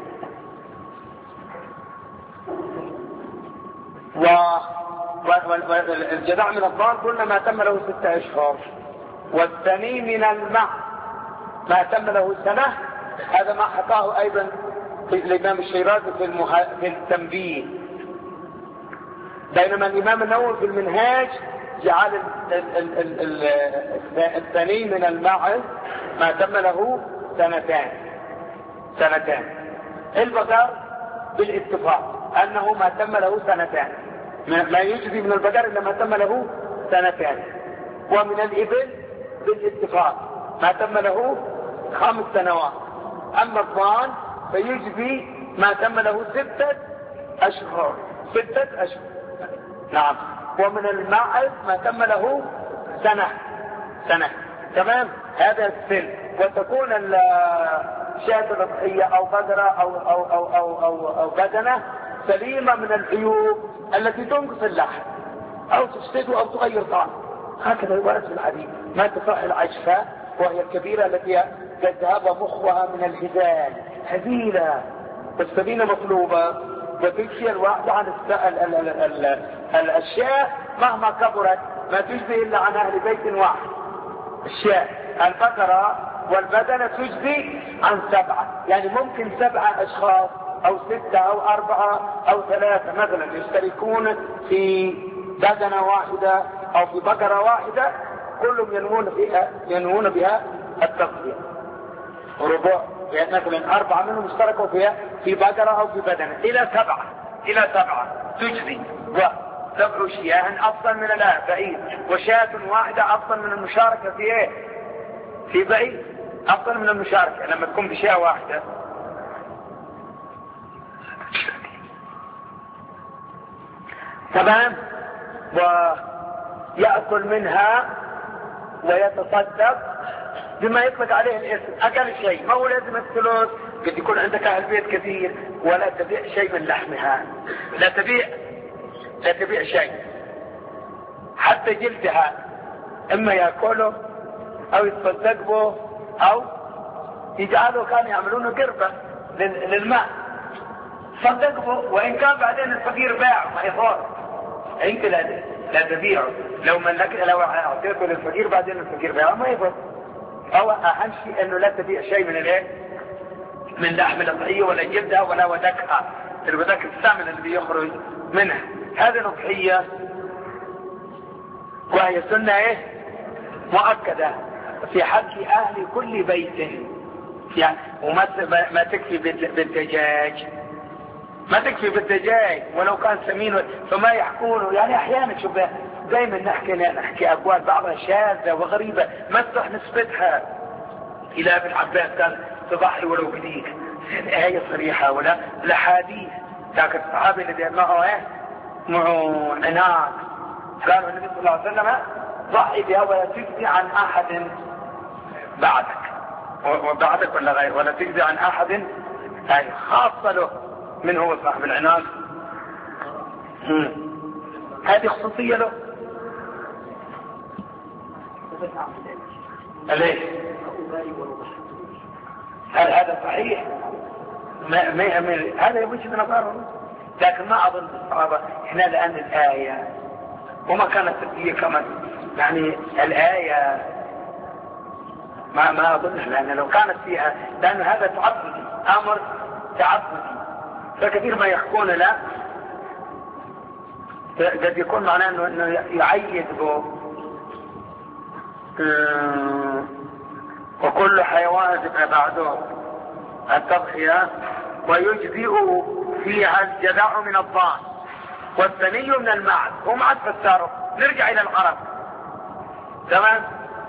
والجذع من الضان كل ما تم له 6 أشهر. والثني من المع ما تم له سنة. هذا ما حكاه أيضا الإمام الشيرازي في التنبيه، بينما الإمام النووي في المنهاج جعل الثني من الماعز ما تم له 2 البقر بالاتفاق أنه ما تم له 2 ما يجزي من البقر إلا ما تم له 2 ومن الإبل بالاتفاق ما تم له 5 سنوات. أما الضان فيجزي ما تم له 6 أشهر. 6 أشهر. نعم. ومن الماعز ما تم له سنة. تمام. هذا السن. وتكون شاة الأضحية أو بقرة أو بدنة سليمة من العيوب التي تنقص اللحم أو تفسده أو تغير طعم. هكذا ورد في الحديث. ما تصح العجفاء وهي الكبيرة التي قد ذهب مخها من الهزال هزيلة والسمينة مطلوبة وتجزي الواحدة عن الأشياء مهما كبرت ما تجزي إلا عن أهل بيت واحد. الشاة البقرة والبدنة تجزي عن 7 يعني ممكن 7 أشخاص أو 6 أو 4 أو 3 مثلا يشتركون في بدنة واحدة أو في بقرة واحدة كلهم ينوون بها التقدير ربع. يعني مثلا 4 منهم اشتركوا فيها في بقرة أو في بدنة إلى 7 تجزي. و7 شياه أفضل من بعيد. وشاة واحدة أفضل من المشاركة في إيه؟ في بعيد. أفضل من المشاركة لما تكون بشاة واحدة. تمام. ويأكل منها ويتصدق بما يطلق عليه الاسم. أقل شيء ما هو لازم الثلث. قد يكون عندك أهل بيت كثير ولا تبيع شيء من لحمها. لا تبيع شيء حتى جلدها إما يأكله أو يتصدق به أو يجعله. كانوا يعملونه قربة للماء صدق به. وإن كان بعدين الفقير باعه ما يفور أنت لا تبيعه. لو أعطيته للفقير بعدين الفقير باعه ما يفور. أو أهم شيء أنه لا تبيع شيء من لحم الأضحية ولا جلدها ولا ودكها. الودك الثامن اللي يخرج منها. هذه الأضحية وهي سنة مؤكدة في حق أهل كل بيت. يعني وما تكفي بالدجاج. ما تكفي بالدجاج ولو كان سمين فما يحكونه. يعني أحيانا شوف دائما نحكي أقوال بعضها شاذة وغريبة ما تصح نسبتها إلى ابن عباس كان تضحي ولو بديك. هي صريحة ولا الأحاديث ذاك الصحابي الذي معه معه عناق قالوا النبي صلى الله عليه وسلم ضحي بها ولا تجزي عن أحد بعدك وبعدك ولا غير ولا تجزي عن أحد خاصة له من هو صاحب العناق. هذه خصوصية له. ليش؟ هل هذا صحيح؟ هذا يوجد نظره لكن ما أظن الصحابة هنا لأن الآية وما كانت هي كمان يعني الآية ما أظن لأن لو كانت فيها لأن هذا تعبدي أمر تعبدي فكثير ما يحكون لا قد يكون معناه أنه يعيد به وكل حيوان تبقى بعده التضحية ويجزئ فيها الجذع من الضان والثني من المعز. ومعز فساره نرجع إلى العرب. تمام.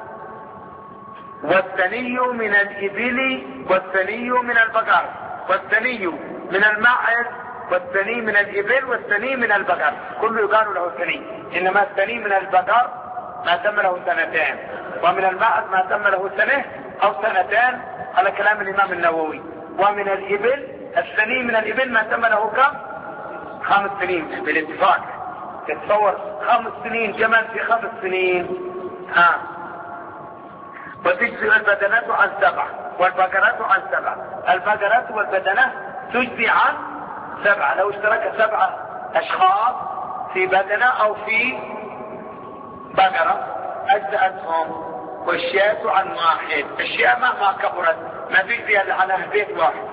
والثني من الإبل والثني من البقر والثني من المعز والثني من الإبل والثني من البقر كله يقال له ثني. إنما الثني من البقر ما تم له 2 ومن المعز ما تم له 1 أو 2 على كلام الإمام النووي. ومن الإبل الثني من الإبل ما تم له كم 5 سنين بالاتفاق. تتصور 5 سنين جمل في 5 سنين. وتجزئ البدنات عن 7 والبقرة عن 7. البقرة والبدنة تجزي عن 7. لو اشترك 7 أشخاص في بدنة أو في بقرة أجزأتهم. والشاة عن 1. الشاة مهما كبرت ما تجزي إلا على بيت واحد.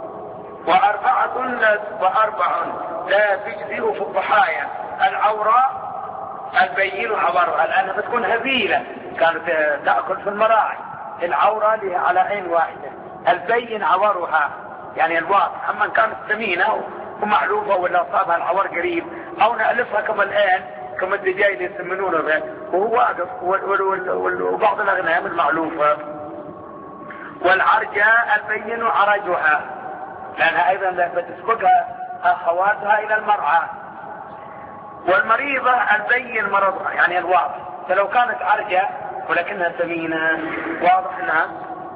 وأربع لا تجزئ في الضحايا. العوراء البين عورها، لأنها بتكون هزيلة كانت تأكل في المراعي. العورة لها على عين واحدة، البين عورها يعني الواضح. أما كانت ثمينة ومعلوفة ولا صابها العور قريب أو نألفها كما الآن كما الدجاج اللي يسمنونه به وهو واقف، وبعض الأغنام المعلوفة. والعرجاء البين عرجها، لأنها أيضا بتسبقها أخواتها إلى المرعى. والمريضة البين مرضها يعني الواضح، فلو كانت عرجة ولكنها ثمينة واضح انها.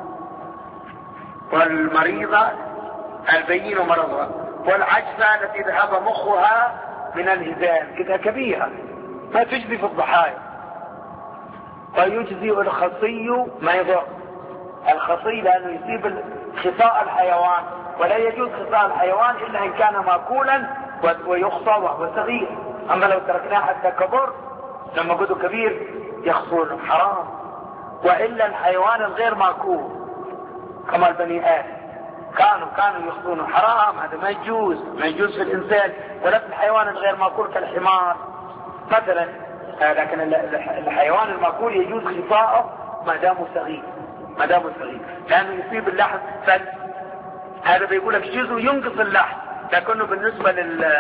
والمريضة البين مرضها. والعجزة التي ذهب مخها من الهزال كده كبيرة ما تجزي في الضحايا. ويجزي الخصي ما يضر. الخصي لأنه يصيب خصاء الحيوان، ولا يجوز خصاء الحيوان إلا إن كان مأكولا ويخصى وهو صغير. أما لو تركناه حتى كبر لما قدوا كبير يخصون حرام. وإلا الحيوان الغير مأكول كما البني آدم كانوا يخصون حرام. هذا ما يجوز في الإنسان ولا في الحيوان الغير مأكول كالحمار مثلا. لكن الحيوان المأكول يجوز خصاءه ما دامه صغير لأنه يصيب اللحم. هذا بيقول لك جزء ينقص اللحم، لكنه بالنسبة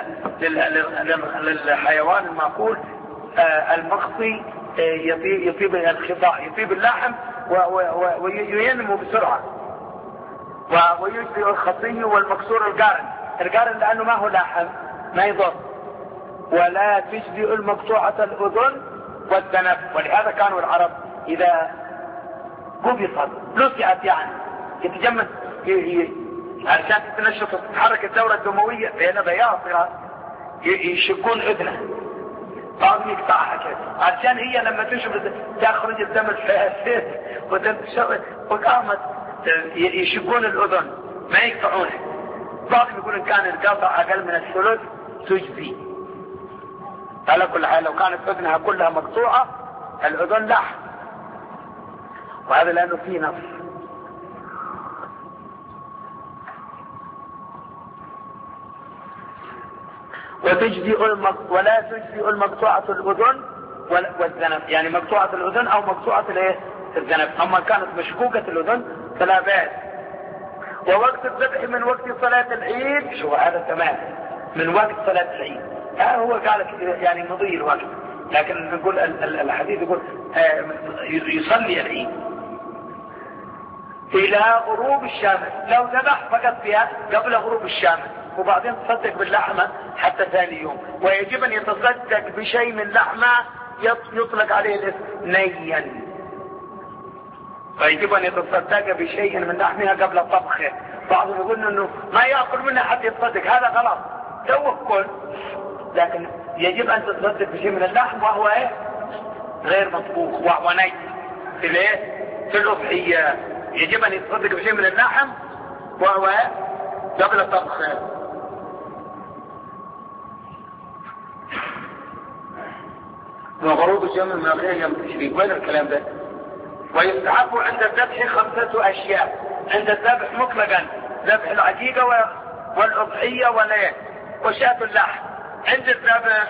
للحيوان المأكول المخصي يصيب الخصاء، يصيب اللحم وينمو بسرعة. ويجزي الخصي والمكسور القارن لأنه ما هو لحم ما يضر. ولا تجزي المقطوعة الأذن والذنب. ولهذا كانوا العرب إذا قبضت لسعت يعني يتجمد علشان تتنشط تتحرك الدورة الدموية بين بياصرة يشقون اذنه بعضهم يقطعها كده علشان هي لما تشرب تخرج الدم الفاسد وتنتشر وقامت يشقون الاذن ما يقطعونها. بعضهم يقول ان كان القطع اقل من الثلث تجزي. على كل حال لو كانت اذنها كلها مقطوعة الاذن لحم، وهذا لانه فيه نص. ولا تجزئ المقطوعة الأذن والذنب، يعني مقطوعة الأذن أو مقطوعة الذنب. أما كانت مشقوقة الأذن فلا بأس. ووقت الذبح من وقت صلاة العيد، شو هذا تمام من وقت صلاة العيد. هو قال يعني مضي الوقت، لكن نقول الحديث يقول يصلي العيد إلى غروب الشمس. لو ذبح فقط فيها قبل غروب الشمس وبعدين تصدق باللحمة حتى ثاني يوم. ويجب أن يتصدق بشيء من لحمة يطلق عليه الاسم نيا، ويجب أن يتصدق بشيء من لحمها قبل طبخه. بعضهم يقول أنه ما يأكل منها حتى يتصدق، هذا غلط توكل. لكن يجب أن تتصدق بشيء من اللحم وهو غير مطبوخ وهو ني في الأضحية. يجب أن يتصدق بشيء من اللحم وهو قبل طبخه. وغروب الشمس من غير يوم التشريق. وين الكلام ده؟ ويستحب عند الذبح 5 أشياء. عند الذبح مطلقا ذبح العقيقة والأضحية وشاة اللحم. عند الذبح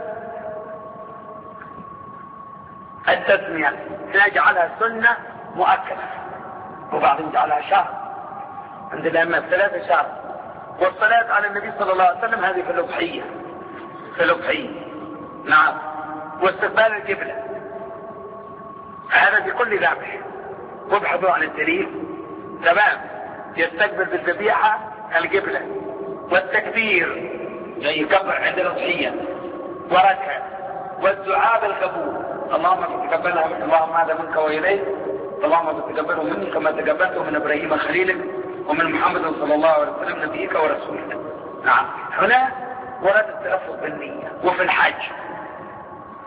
التسمية نجعلها سنة مؤكدة، وبعدين نجعلها شهر عند الأئمة 3 شهر. والصلاة على النبي صلى الله عليه وسلم هذه في الأضحية نعم. واستقبال القبلة هذا في كل ذبح، وابحثوا عن الدليل تمام. يستقبل بالذبيحة القبلة. والتكبير يعني يكبر عند الأضحية وركع. والدعاء بالقبول، اللهم تقبلها من اللهم هذا منك وإليك، اللهم تقبله مني كما تقبلته من إبراهيم خليلك ومن محمد صلى الله عليه وسلم نبيك ورسولك. نعم. هنا ورد التلفظ بالنية. وفي الحج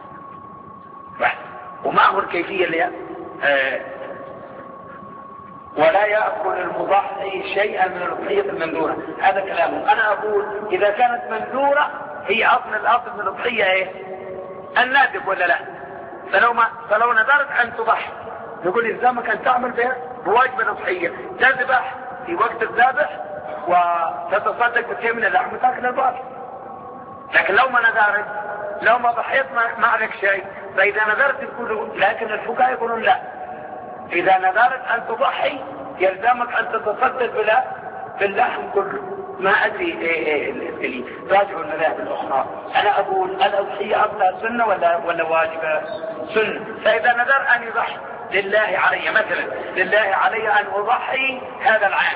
وما هو الكيفية اللي ولا يأكل المضحي شيئا من الأضحية المندورة. هذا كلامه. أنا أقول إذا كانت مندورة هي الأصل من الأضحية إيه؟ النادب ولا لا؟ فلو نذرت أن تضحي نقول إلزامك أن تعمل بها بواجب الأضحية، تذبح في وقت الذبح وتتصدق بشيء من اللحم وتاكل الباقي. لكن لو ما نذرت، لو ما ضحيت ما عليك شيء. فإذا نذرت يقولوا، لكن الفقهاء يقولون لا، إذا نذرت أن تضحي يلزمك أن تتصدق باللحم كله. ما أدري إيه راجعوا المذاهب الأخرى. أنا أقول الأضحية أصلها سنة ولا واجبة؟ سنة. فإذا نذر أن يضحي لله علي، مثلا لله علي أن أضحي هذا العام،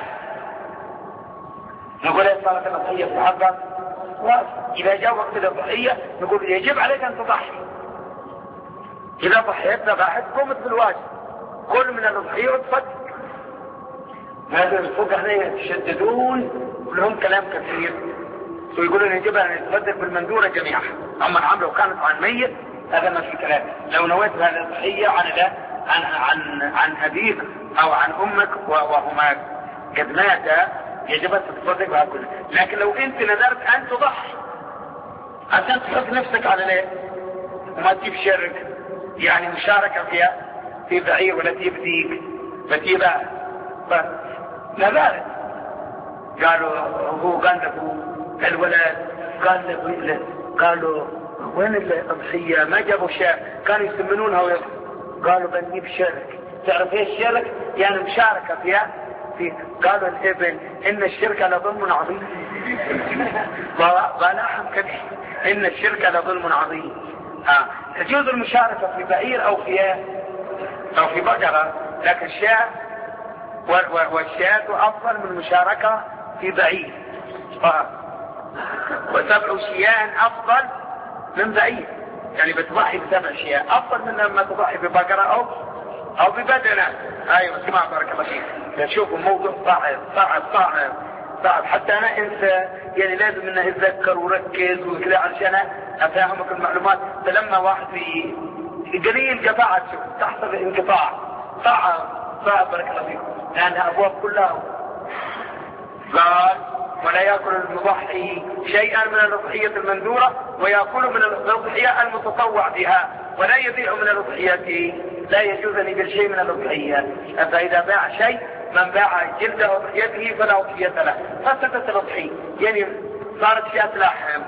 نقول إيه صارت الأضحية في حقك؟ إذا جاء وقت الأضحية نقول يجب عليك أن تضحي. إذا ضحيت ذبحت قمت بالواجب، كل من الأضحية وتصدق. هذا الفقهاء يتشددون ولهم كلام كثير ويقولون يجب أن يتصدق بالمندورة جميعا. أما العام لو كانت عن ميت هذا ما في كلام. لو نويت هذه الضحية عن أبيك أو عن أمك وهما قد ماتا يجب أن تتصدق بها كلها. لكن لو أنت نذرت أن تضحي عشان تحط نفسك على ليه وما تجيب شرك، يعني مشاركة فيها في بعير ولا تجيب ديك فتيبها نذرت، قالوا هو قال له الولد قالوا وين الأضحية؟ ما جابوا شاء، كانوا يسمنونها قالوا بنجيب شرك. تعرف ايش الشرك؟ يعني مشاركة فيها قالوا الابن ان الشرك لظلم عظيم. بلاحم كبير، ان الشرك لظلم عظيم. تجوز المشاركة في بعير او في بقرة، لكن الشاة والشاة افضل من المشاركة في بعير. وسبع شياه افضل من بعير، يعني بتضحي بسبع شياه افضل من لما تضحي ببقرة او ببدنة. ايوه اسمع بارك الله فيك. نشوف الموضوع صعب حتى انا انسى، يعني لازم انه اتذكر وركز وكذا علشان افهمك المعلومات. فلما واحد في قليل قطعت تحصل انقطاع صعب بارك الله فيك، لانها ابواب كلها. قال ولا يأكل المضحي شيئا من الأضحية المندورة ويأكل من الأضحية المتطوع بها، ولا يبيع من الأضحية، لا يجوز أن يبيع شيء من الأضحية. فإذا باع شيء، من باع جلد أضحيته فلا أضحية له. فسدت الأضحية، يعني صارت شاة لحم.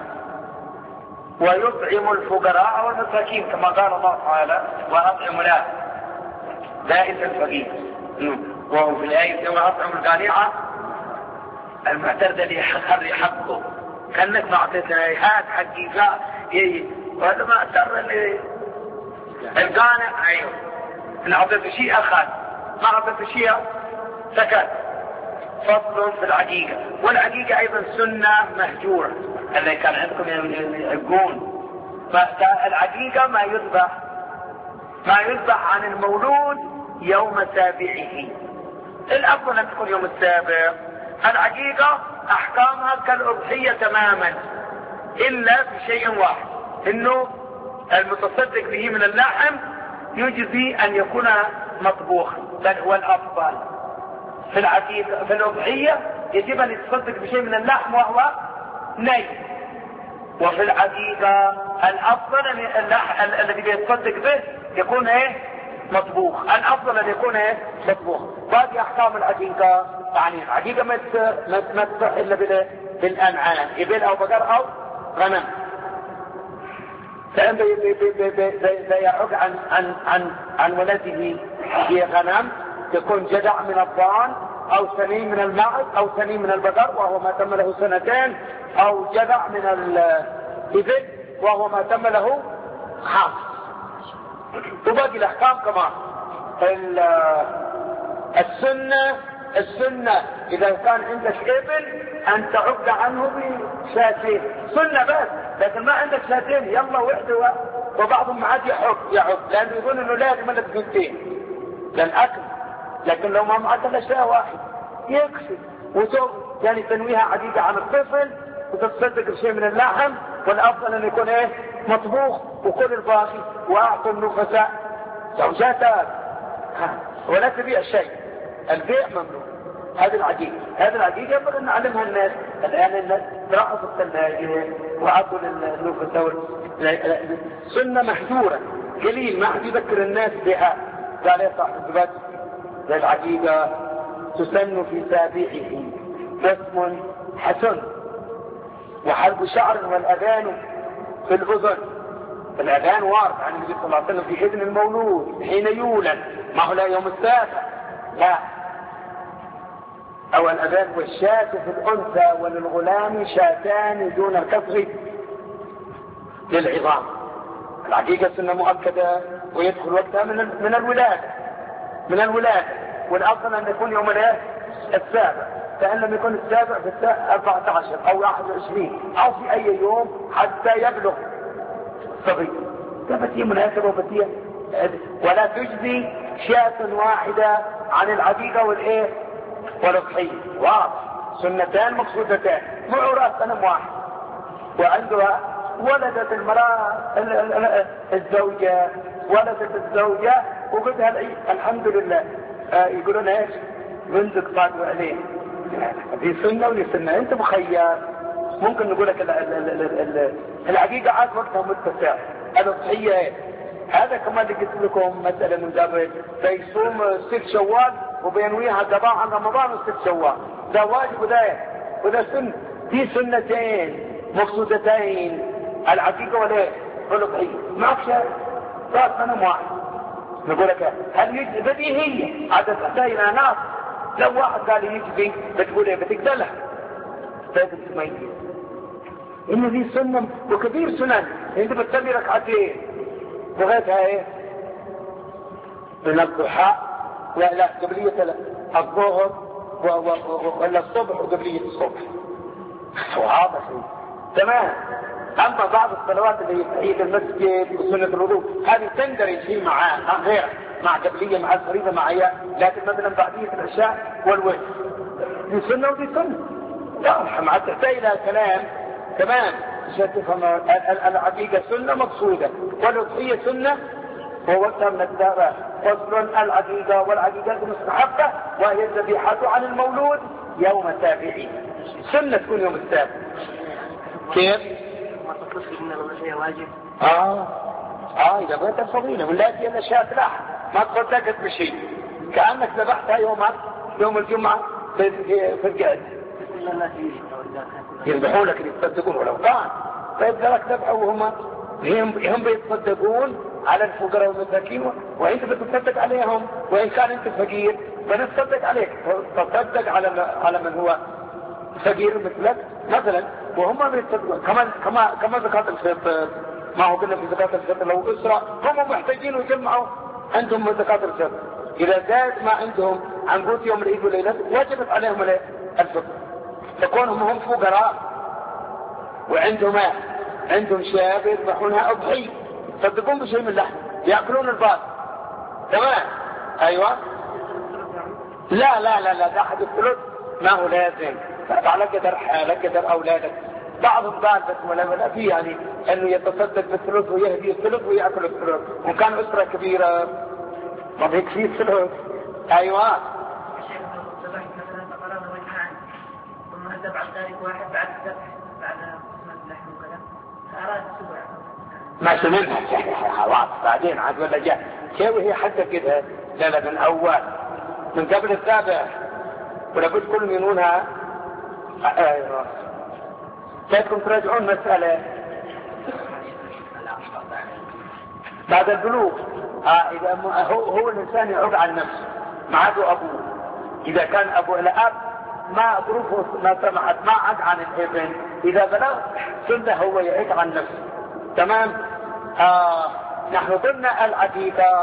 ويطعم الفقراء والمساكين كما قال الله تعالى وأطعم له بائس الفقير. وهو في الآية وأطعم القانعة المعترض اللي يخري حقه، كأنك ما أعطيتنا هات حقي وهذا ما أعتر القانع. أيوه إن أعطيت شيء أخذ، ما أعطيت شيء سكت. فصل في العقيقة، والعقيقة أيضا سنة مهجورة اللي كان عندكم يعقون. فالعقيقة ما يذبح عن المولود يوم سابعه، الأفضل أن تكون يوم السابع. العقيقة أحكامها كالأضحية تماما إلا بشيء واحد، إنه المتصدق به من اللحم يجزي أن يكون مطبوخا، بل هو الأفضل. في العقيقة في الأضحية يجب أن يتصدق بشيء من اللحم وهو ني، وفي العقيقة الأفضل أن الذي يتصدق به يكون مطبوخ. الأفضل أن يكون مطبوخ. باقي أحكام العقيقة، يعني العقيقة ما تصح إلا بالأنعام، إبل أو بقر أو غنم. فإن يعق عن ولده في غنم يكون جدع من الضان أو سنين من المعز أو سنين من البقر وهو ما تم له سنتين، أو جدع من الإبل وهو ما تم له خمس. وباقي الأحكام كمان. السنة إذا كان عندك إبل أن تعد عنه بشاتين، سنة بس. لكن ما عندك شاتين يلا وحده، وبعضهم عاد يحب لأنه يقول إنه لازم لك بنتين للأكل. لكن لو ما معك إلا شيء واحد يكفي. يعني تنويها عقيقة عن الطفل وتتصدق بشيء من اللحم، والأفضل أن يكون مطبوخ. وكل الباقي وأعطوا النفساء زوجاتك ولا تبيع شيء. البيع ممنوع. هذه العقيقة ينبغي أن نعلمها الناس. الآن الناس ترقص الثلاجة وعطوا النفس. سنة محجورة قليل ما حد يذكر الناس بها. قال يا صاحب الزبد العقيقة تسن في سابعه واسم حسن وحلق شعر والأذان في الأذن. الأذان وارد عن النبي صلى الله عليه وسلم في إذن المولود حين يولد، ما هو لا يوم السابع لا. أو الأذان والشاة في الأنثى وللغلام شاتان دون الكسر للعظام. العقيقة سنة مؤكدة ويدخل وقتها من الولادة والأفضل أن يكون يوم السابع، فإن لم يكن السابع في 14 أو 21 أو في أي يوم حتى يبلغ الصغير. فتية مناسبة وفتية ولا تجزي شاة واحدة عن العقيقة والأضحية. واضح سنتان مقصودتان معورات سنة واحد. وعندها ولدت المرأة الزوجة وبدها العيد الحمد لله. يقولون ايش بنتك صادوا عليه. دي سنة ودي سنة. انت مخير. ممكن نقول لك العقيقة عاد وقتها متسع. الأضحية هذا كمان اللي قلت لكم مسألة من قبل فيصوم 6 شوال وبينويها قضاء عن رمضان و6 شوال. ده واجب وده سنة. دي سنتين مقصودتين العقيقة والأضحية. معك شيء صار سنة واحد. نقول لك هل يجزي بديهية عدد أسائل ناس. لو واحد قال يجزي بتقول ايه بتقتلها تميز. إن دي سنة وكبير سنن. انت بتصلي ركعتين لغايتها ايه من الضحى ولا قبلية الظهر ولا الصبح وقبلية الصبح. وهذا شيء تمام. أما بعض الصلوات اللي في المسجد وسنة الوضوء هذه تندرج فيه مع غيرها مع قبلية مع الفريضة معها. لكن مثلا بعدية العشاء والوتر دي سنة ودي سنة. لا مع تحتاج إلى كلام تمام عشان تفهم. العقيقة سنة مقصودة والأضحية سنة ووقتها من الدابة. فصل العقيقة والعقيقة مستحبة وهي الذبيحة عن المولود يوم سابعه. سنة تكون يوم السابع. كيف؟ ما تطلق من الأضحية واجب. إذا بغيت الفضيلة والتي أنا شاة لحم ما تصدقت بشيء كأنك ذبحتها يوم الجمعة في القعد. يذبحوا لك اللي يتصدقون ولو كان فيبدأ لك ذبحه وهم بيتصدقون على الفقراء والمساكين وانت بتتصدق عليهم. وان كان انت فقير بنتصدق عليك تصدق على من هو فقير مثلك مثلا. وهم بيتصدقون كما زكاة الفطر. ما هو قلنا في زكاة الفطر لو أسرة هم محتاجين ويجمعوا عندهم زكاة الفطر. إذا زاد ما عندهم عن قوت يوم العيد والليلة وجبت عليهم الفطر. تكونهم هم فقراء وعندهم شاب يذبحونها أضحية يصدقون بشيء من اللحم يأكلون الباقي تمام. أيوة لا ده أحد الثلث ما هو لازم على قدر أولادك. بعضهم قال بس ولا في يعني أنه يتصدق بالثلث ويهدي الثلث ويأكل الثلث. وكان أسرة كبيرة ما بيكفي الثلث. أيوة ثم هدب عن ذلك واحد بعد الذبح بعد قسمة اللحم وكذا فأراد السبع ما سمعها خلاص بعدين عاد ولا جاء كيف هي حتى كده. لا من أول من قبل السابع ولا بد كل ينونها. أيوة كيفكم تراجعون مسألة بعد البلوغ. إذا هو الإنسان يعود عن نفسه ما عاد أبوه. إذا كان أبوه الأب ما ظروفه ما سمحت ما عاد عن الابن. إذا بلغ سنة هو يعيد عن نفسه تمام. نحن قلنا العقيقة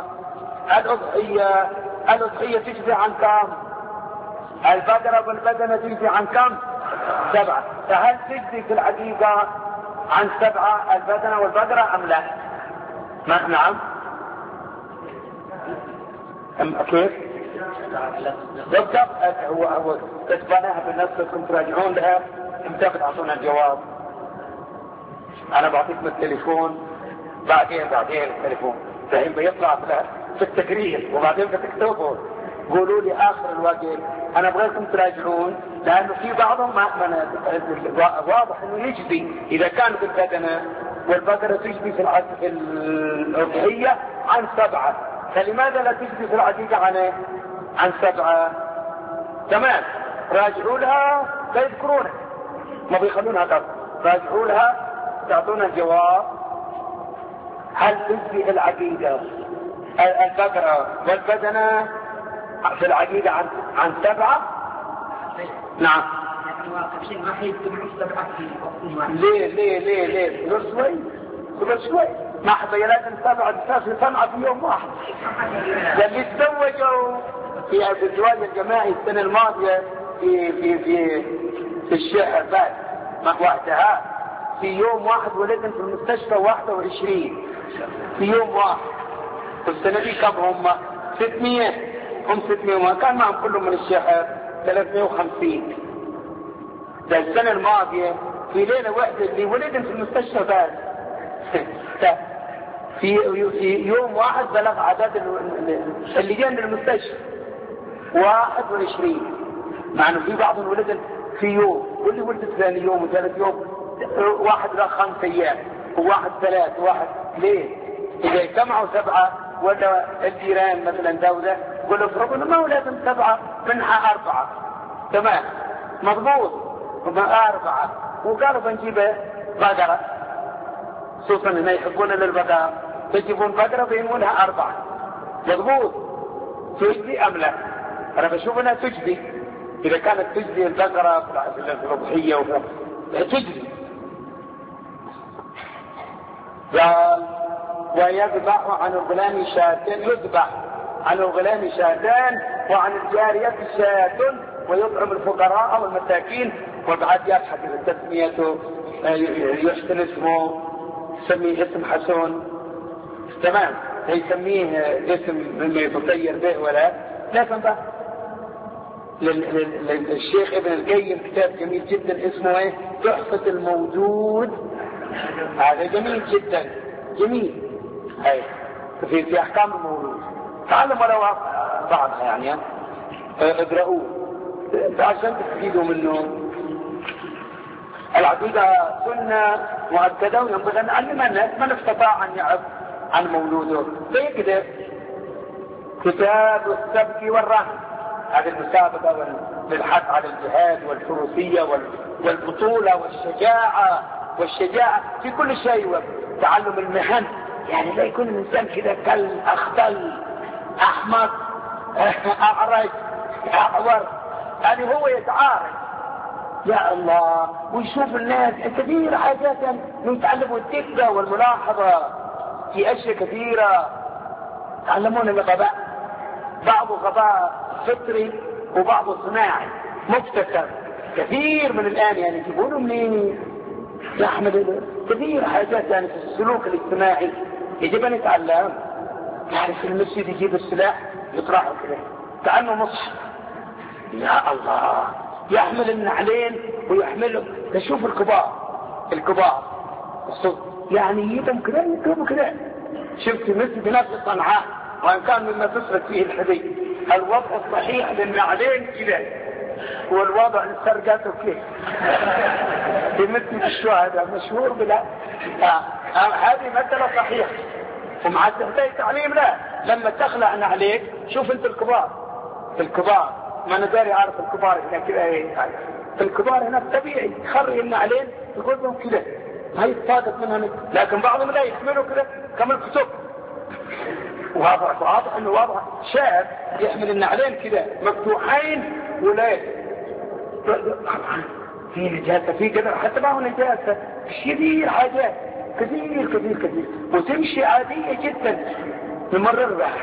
الأضحية تجزي عن كم؟ البقرة والبدنة تجزي عن كم؟ 7. فهل تجزي في العقيقة عن 7 البدنة والبقرة أم لا؟ نعم كيف؟ بالضبط. هو تتبناها بنفسكم تراجعون لها امتى بتعطونا الجواب. انا بعطيكم التليفون بعدين التليفون الحين بيطلع في التقرير وبعدين بتكتبه قولوا لي آخر الوقت. أنا أبغاكم تراجعون، لأنه في بعضهم واضح أنه يجزي إذا كانت البدنة والبقرة تجزي في الأضحية عن 7، فلماذا لا تجزي في العقيقة عن 7؟ تمام. راجعوا لها لا يذكرونها، ما بيخلونها قبل. راجعوا لها تعطونا الجواب. هل تجزي العقيقة البقرة والبدنة في العقيدة عن 7؟ نعم. ليه صبر شوي ما حتى لازم 7 أساس صنعة في يوم واحد. اللي تزوجوا في الزواج الجماعي السنة الماضية في الشهر بعد ما وقتها في يوم واحد ولدن في المستشفى 21 في يوم واحد. والسنة دي كم هم؟ 600. هم 600 وما كان معهم كلهم من الشهر 350. ده السنة الماضية في ليلة واحدة اللي ولدن في المستشفى بس في يوم واحد بلغ عدد اللي جاء للمستشفى 21. مع انه في بعضهم ولدن في يوم، واللي ولدت ثاني يوم وثالث يوم، واحد له 5 أيام وواحد 3 وواحد. ليه؟ إذا اجتمعوا 7 ولا الجيران مثلا دولة يقولوا افرضوا ما هو لازم 7 منها 4. تمام مضبوط 4 وقالوا بنجيب بقرة، خصوصا هنا يحبون للبقرة، تجيبون بقرة بينونها 4. مضبوط. تجزي أم لا؟ أنا بشوف أنها تجزي. إذا كانت تجزي البقرة في الأضحية تجزي. قال ويذبح عن الغلام شاتان، يذبح عن الغلام شاتان وعن الجارية شاة، ويطعم الفقراء والمساكين. وبعد يبحث إذا تسميته يحسن اسمه، يسميه اسم حسن. تمام. يسميه اسم مما يتطير به ولا لكن بقى للشيخ ابن القيم كتاب جميل جدا اسمه ايه؟ تحفة الموجود. هذا جميل جدا، جميل. هاي في احكام المولود. تعلموا لو بعضها يعني اقرأوه عشان تستفيدوا منه. العقيدة سنة مؤكدة وينبغي ان نعلم الناس من استطاع ان يعرف عن مولوده فيقدر. كتاب السبك والرهن، هذه المسابقة للحث على الجهاد والفروسية والبطولة والشجاعة في كل شيء، وتعلم المهن. يعني لا يكون الإنسان كذا كل أخطل أحمر أعرج أعور، يعني هو يتعارض يا الله ويشوف الناس كثير حاجات يتعلموا الدقة والملاحظة في أشياء كثيرة. تعلمون الغباء، بعض غباء فطري وبعض صناعي مكتسب. كثير من الآن يعني تقولوا منين يا أحمد كثير حاجات يعني في السلوك الاجتماعي يجب أن يتعلم. يعني في المسجد يجيب السلاح يطرحه كده كأنه مصحف. يا الله يحمل النعلين ويحمله. تشوف الكبار يعني يدهم كده يضربوا كده. شفت مسجد نفس صنعاء وان كان مما تسرد فيه الحديث الوضع الصحيح للنعلين كده والوضع للسرقات كيف في مسجد الشهداء مشهور بلا هذه مثلة صحيحة. ومع تحتاج تعليم لا لما تخلع نعليك. شوف انت الكبار ما انا داري عارف الكبار هنا كده ايه. الكبار هنا طبيعي خري النعلين يقول لهم كده هاي الطاقة منها. لكن بعضهم لا يحملوا كده كما الكتب. واضح انه واضح شاب يحمل النعلين كده مفتوحين ولا في نجاسة في كده حتى ما هو نجاسة كثير حاجات كثير وتمشي عادية جدا نمرر بها.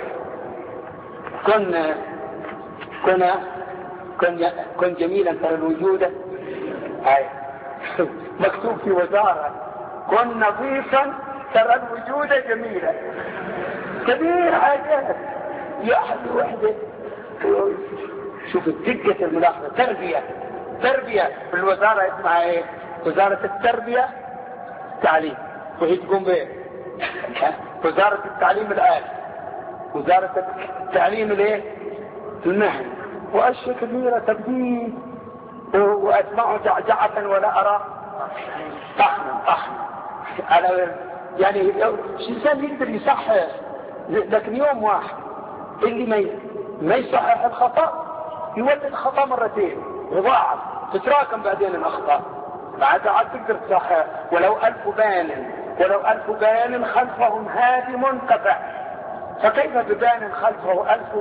كن جميلا ترى الوجود هاي مكتوب في وزارة كن نظيفا ترى الوجود جميلا. كبير حاجات يحد وحده. شوف الدقة الملاحظة. تربية في الوزارة اسمها ايه؟ وزارة التربية التعليم. وهي تقوم بايه؟ وزارة التعليم الآن وزارة التعليم الايه؟ المهن، وأشياء كثيرة تبديد، وأسمع جعجعة ولا أرى طحنا. يعني الإنسان يقدر يصحح، لكن يوم واحد اللي ما يصحح الخطأ يولد الخطأ مرتين وضاعف، تتراكم بعدين الأخطاء، بعد عاد تقدر تصحح. ولو ألف بان خلفهم هادم انقطع، فكيف ببان خلفه 1000؟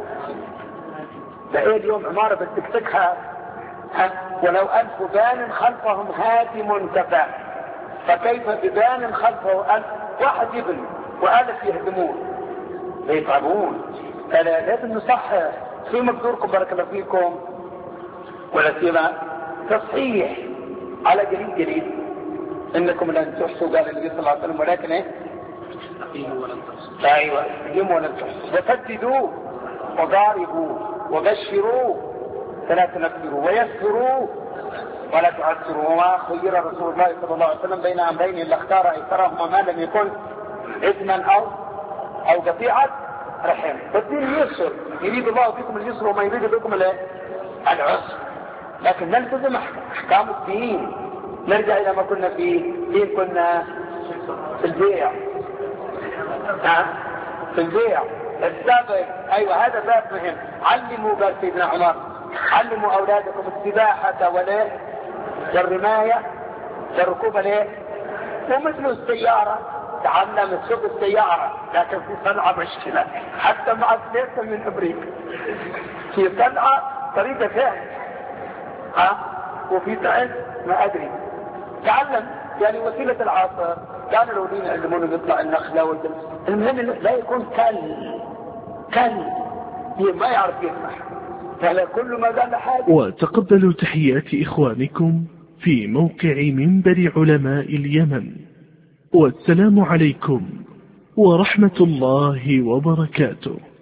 فإيه اليوم عمارة بتكتكها؟ ولو 1000 بان خلفهم هادم انقطع، فكيف ببان خلفه 1000؟ واحد يبني و1000 يهدمون يتعبون. فلا لازم نصحح في مقدوركم، بارك الله فيكم، ولا سيما تصحيح على قليل. انكم لن تحصوا، قال النبي صلى الله عليه وسلم، ولكن ايه؟ ايوه استقيموا ولن تحصوا، وسددوا وضاربوا وبشروا فلا تنفروا، ويسروا ولا تعسروا. وما خير رسول الله صلى الله عليه وسلم بين امرين الا اختار ايسرهما ما لم يكن اثما او قطيعه رحم. فالدين يسر، يريد الله بكم اليسر وما يريد بكم العسر، لكن نلتزم احكام الدين. نرجع الى ما كنا فيه. فين كنا؟ في البيع. في البيع السابق. ايوه هذا باب مهم. علموا، قال سيدنا عمر، علموا اولادكم السباحه والرمايه والركوب ومثل السياره، تعلم سوق السياره، لكن في صنعاء مشكله حتى مع السياسه من امريكا. في صنعاء طريقه فهم، وفي تعز ما ادري. تعلم يعني وسيله العصر. كانوا الاولين يعلمونه يطلع النخله المهم لا يكون كل ما يعرف يسمح، فلا كل ما قال حاجه. وتقبلوا تحيات إخوانكم في موقع منبر علماء اليمن، والسلام عليكم ورحمة الله وبركاته.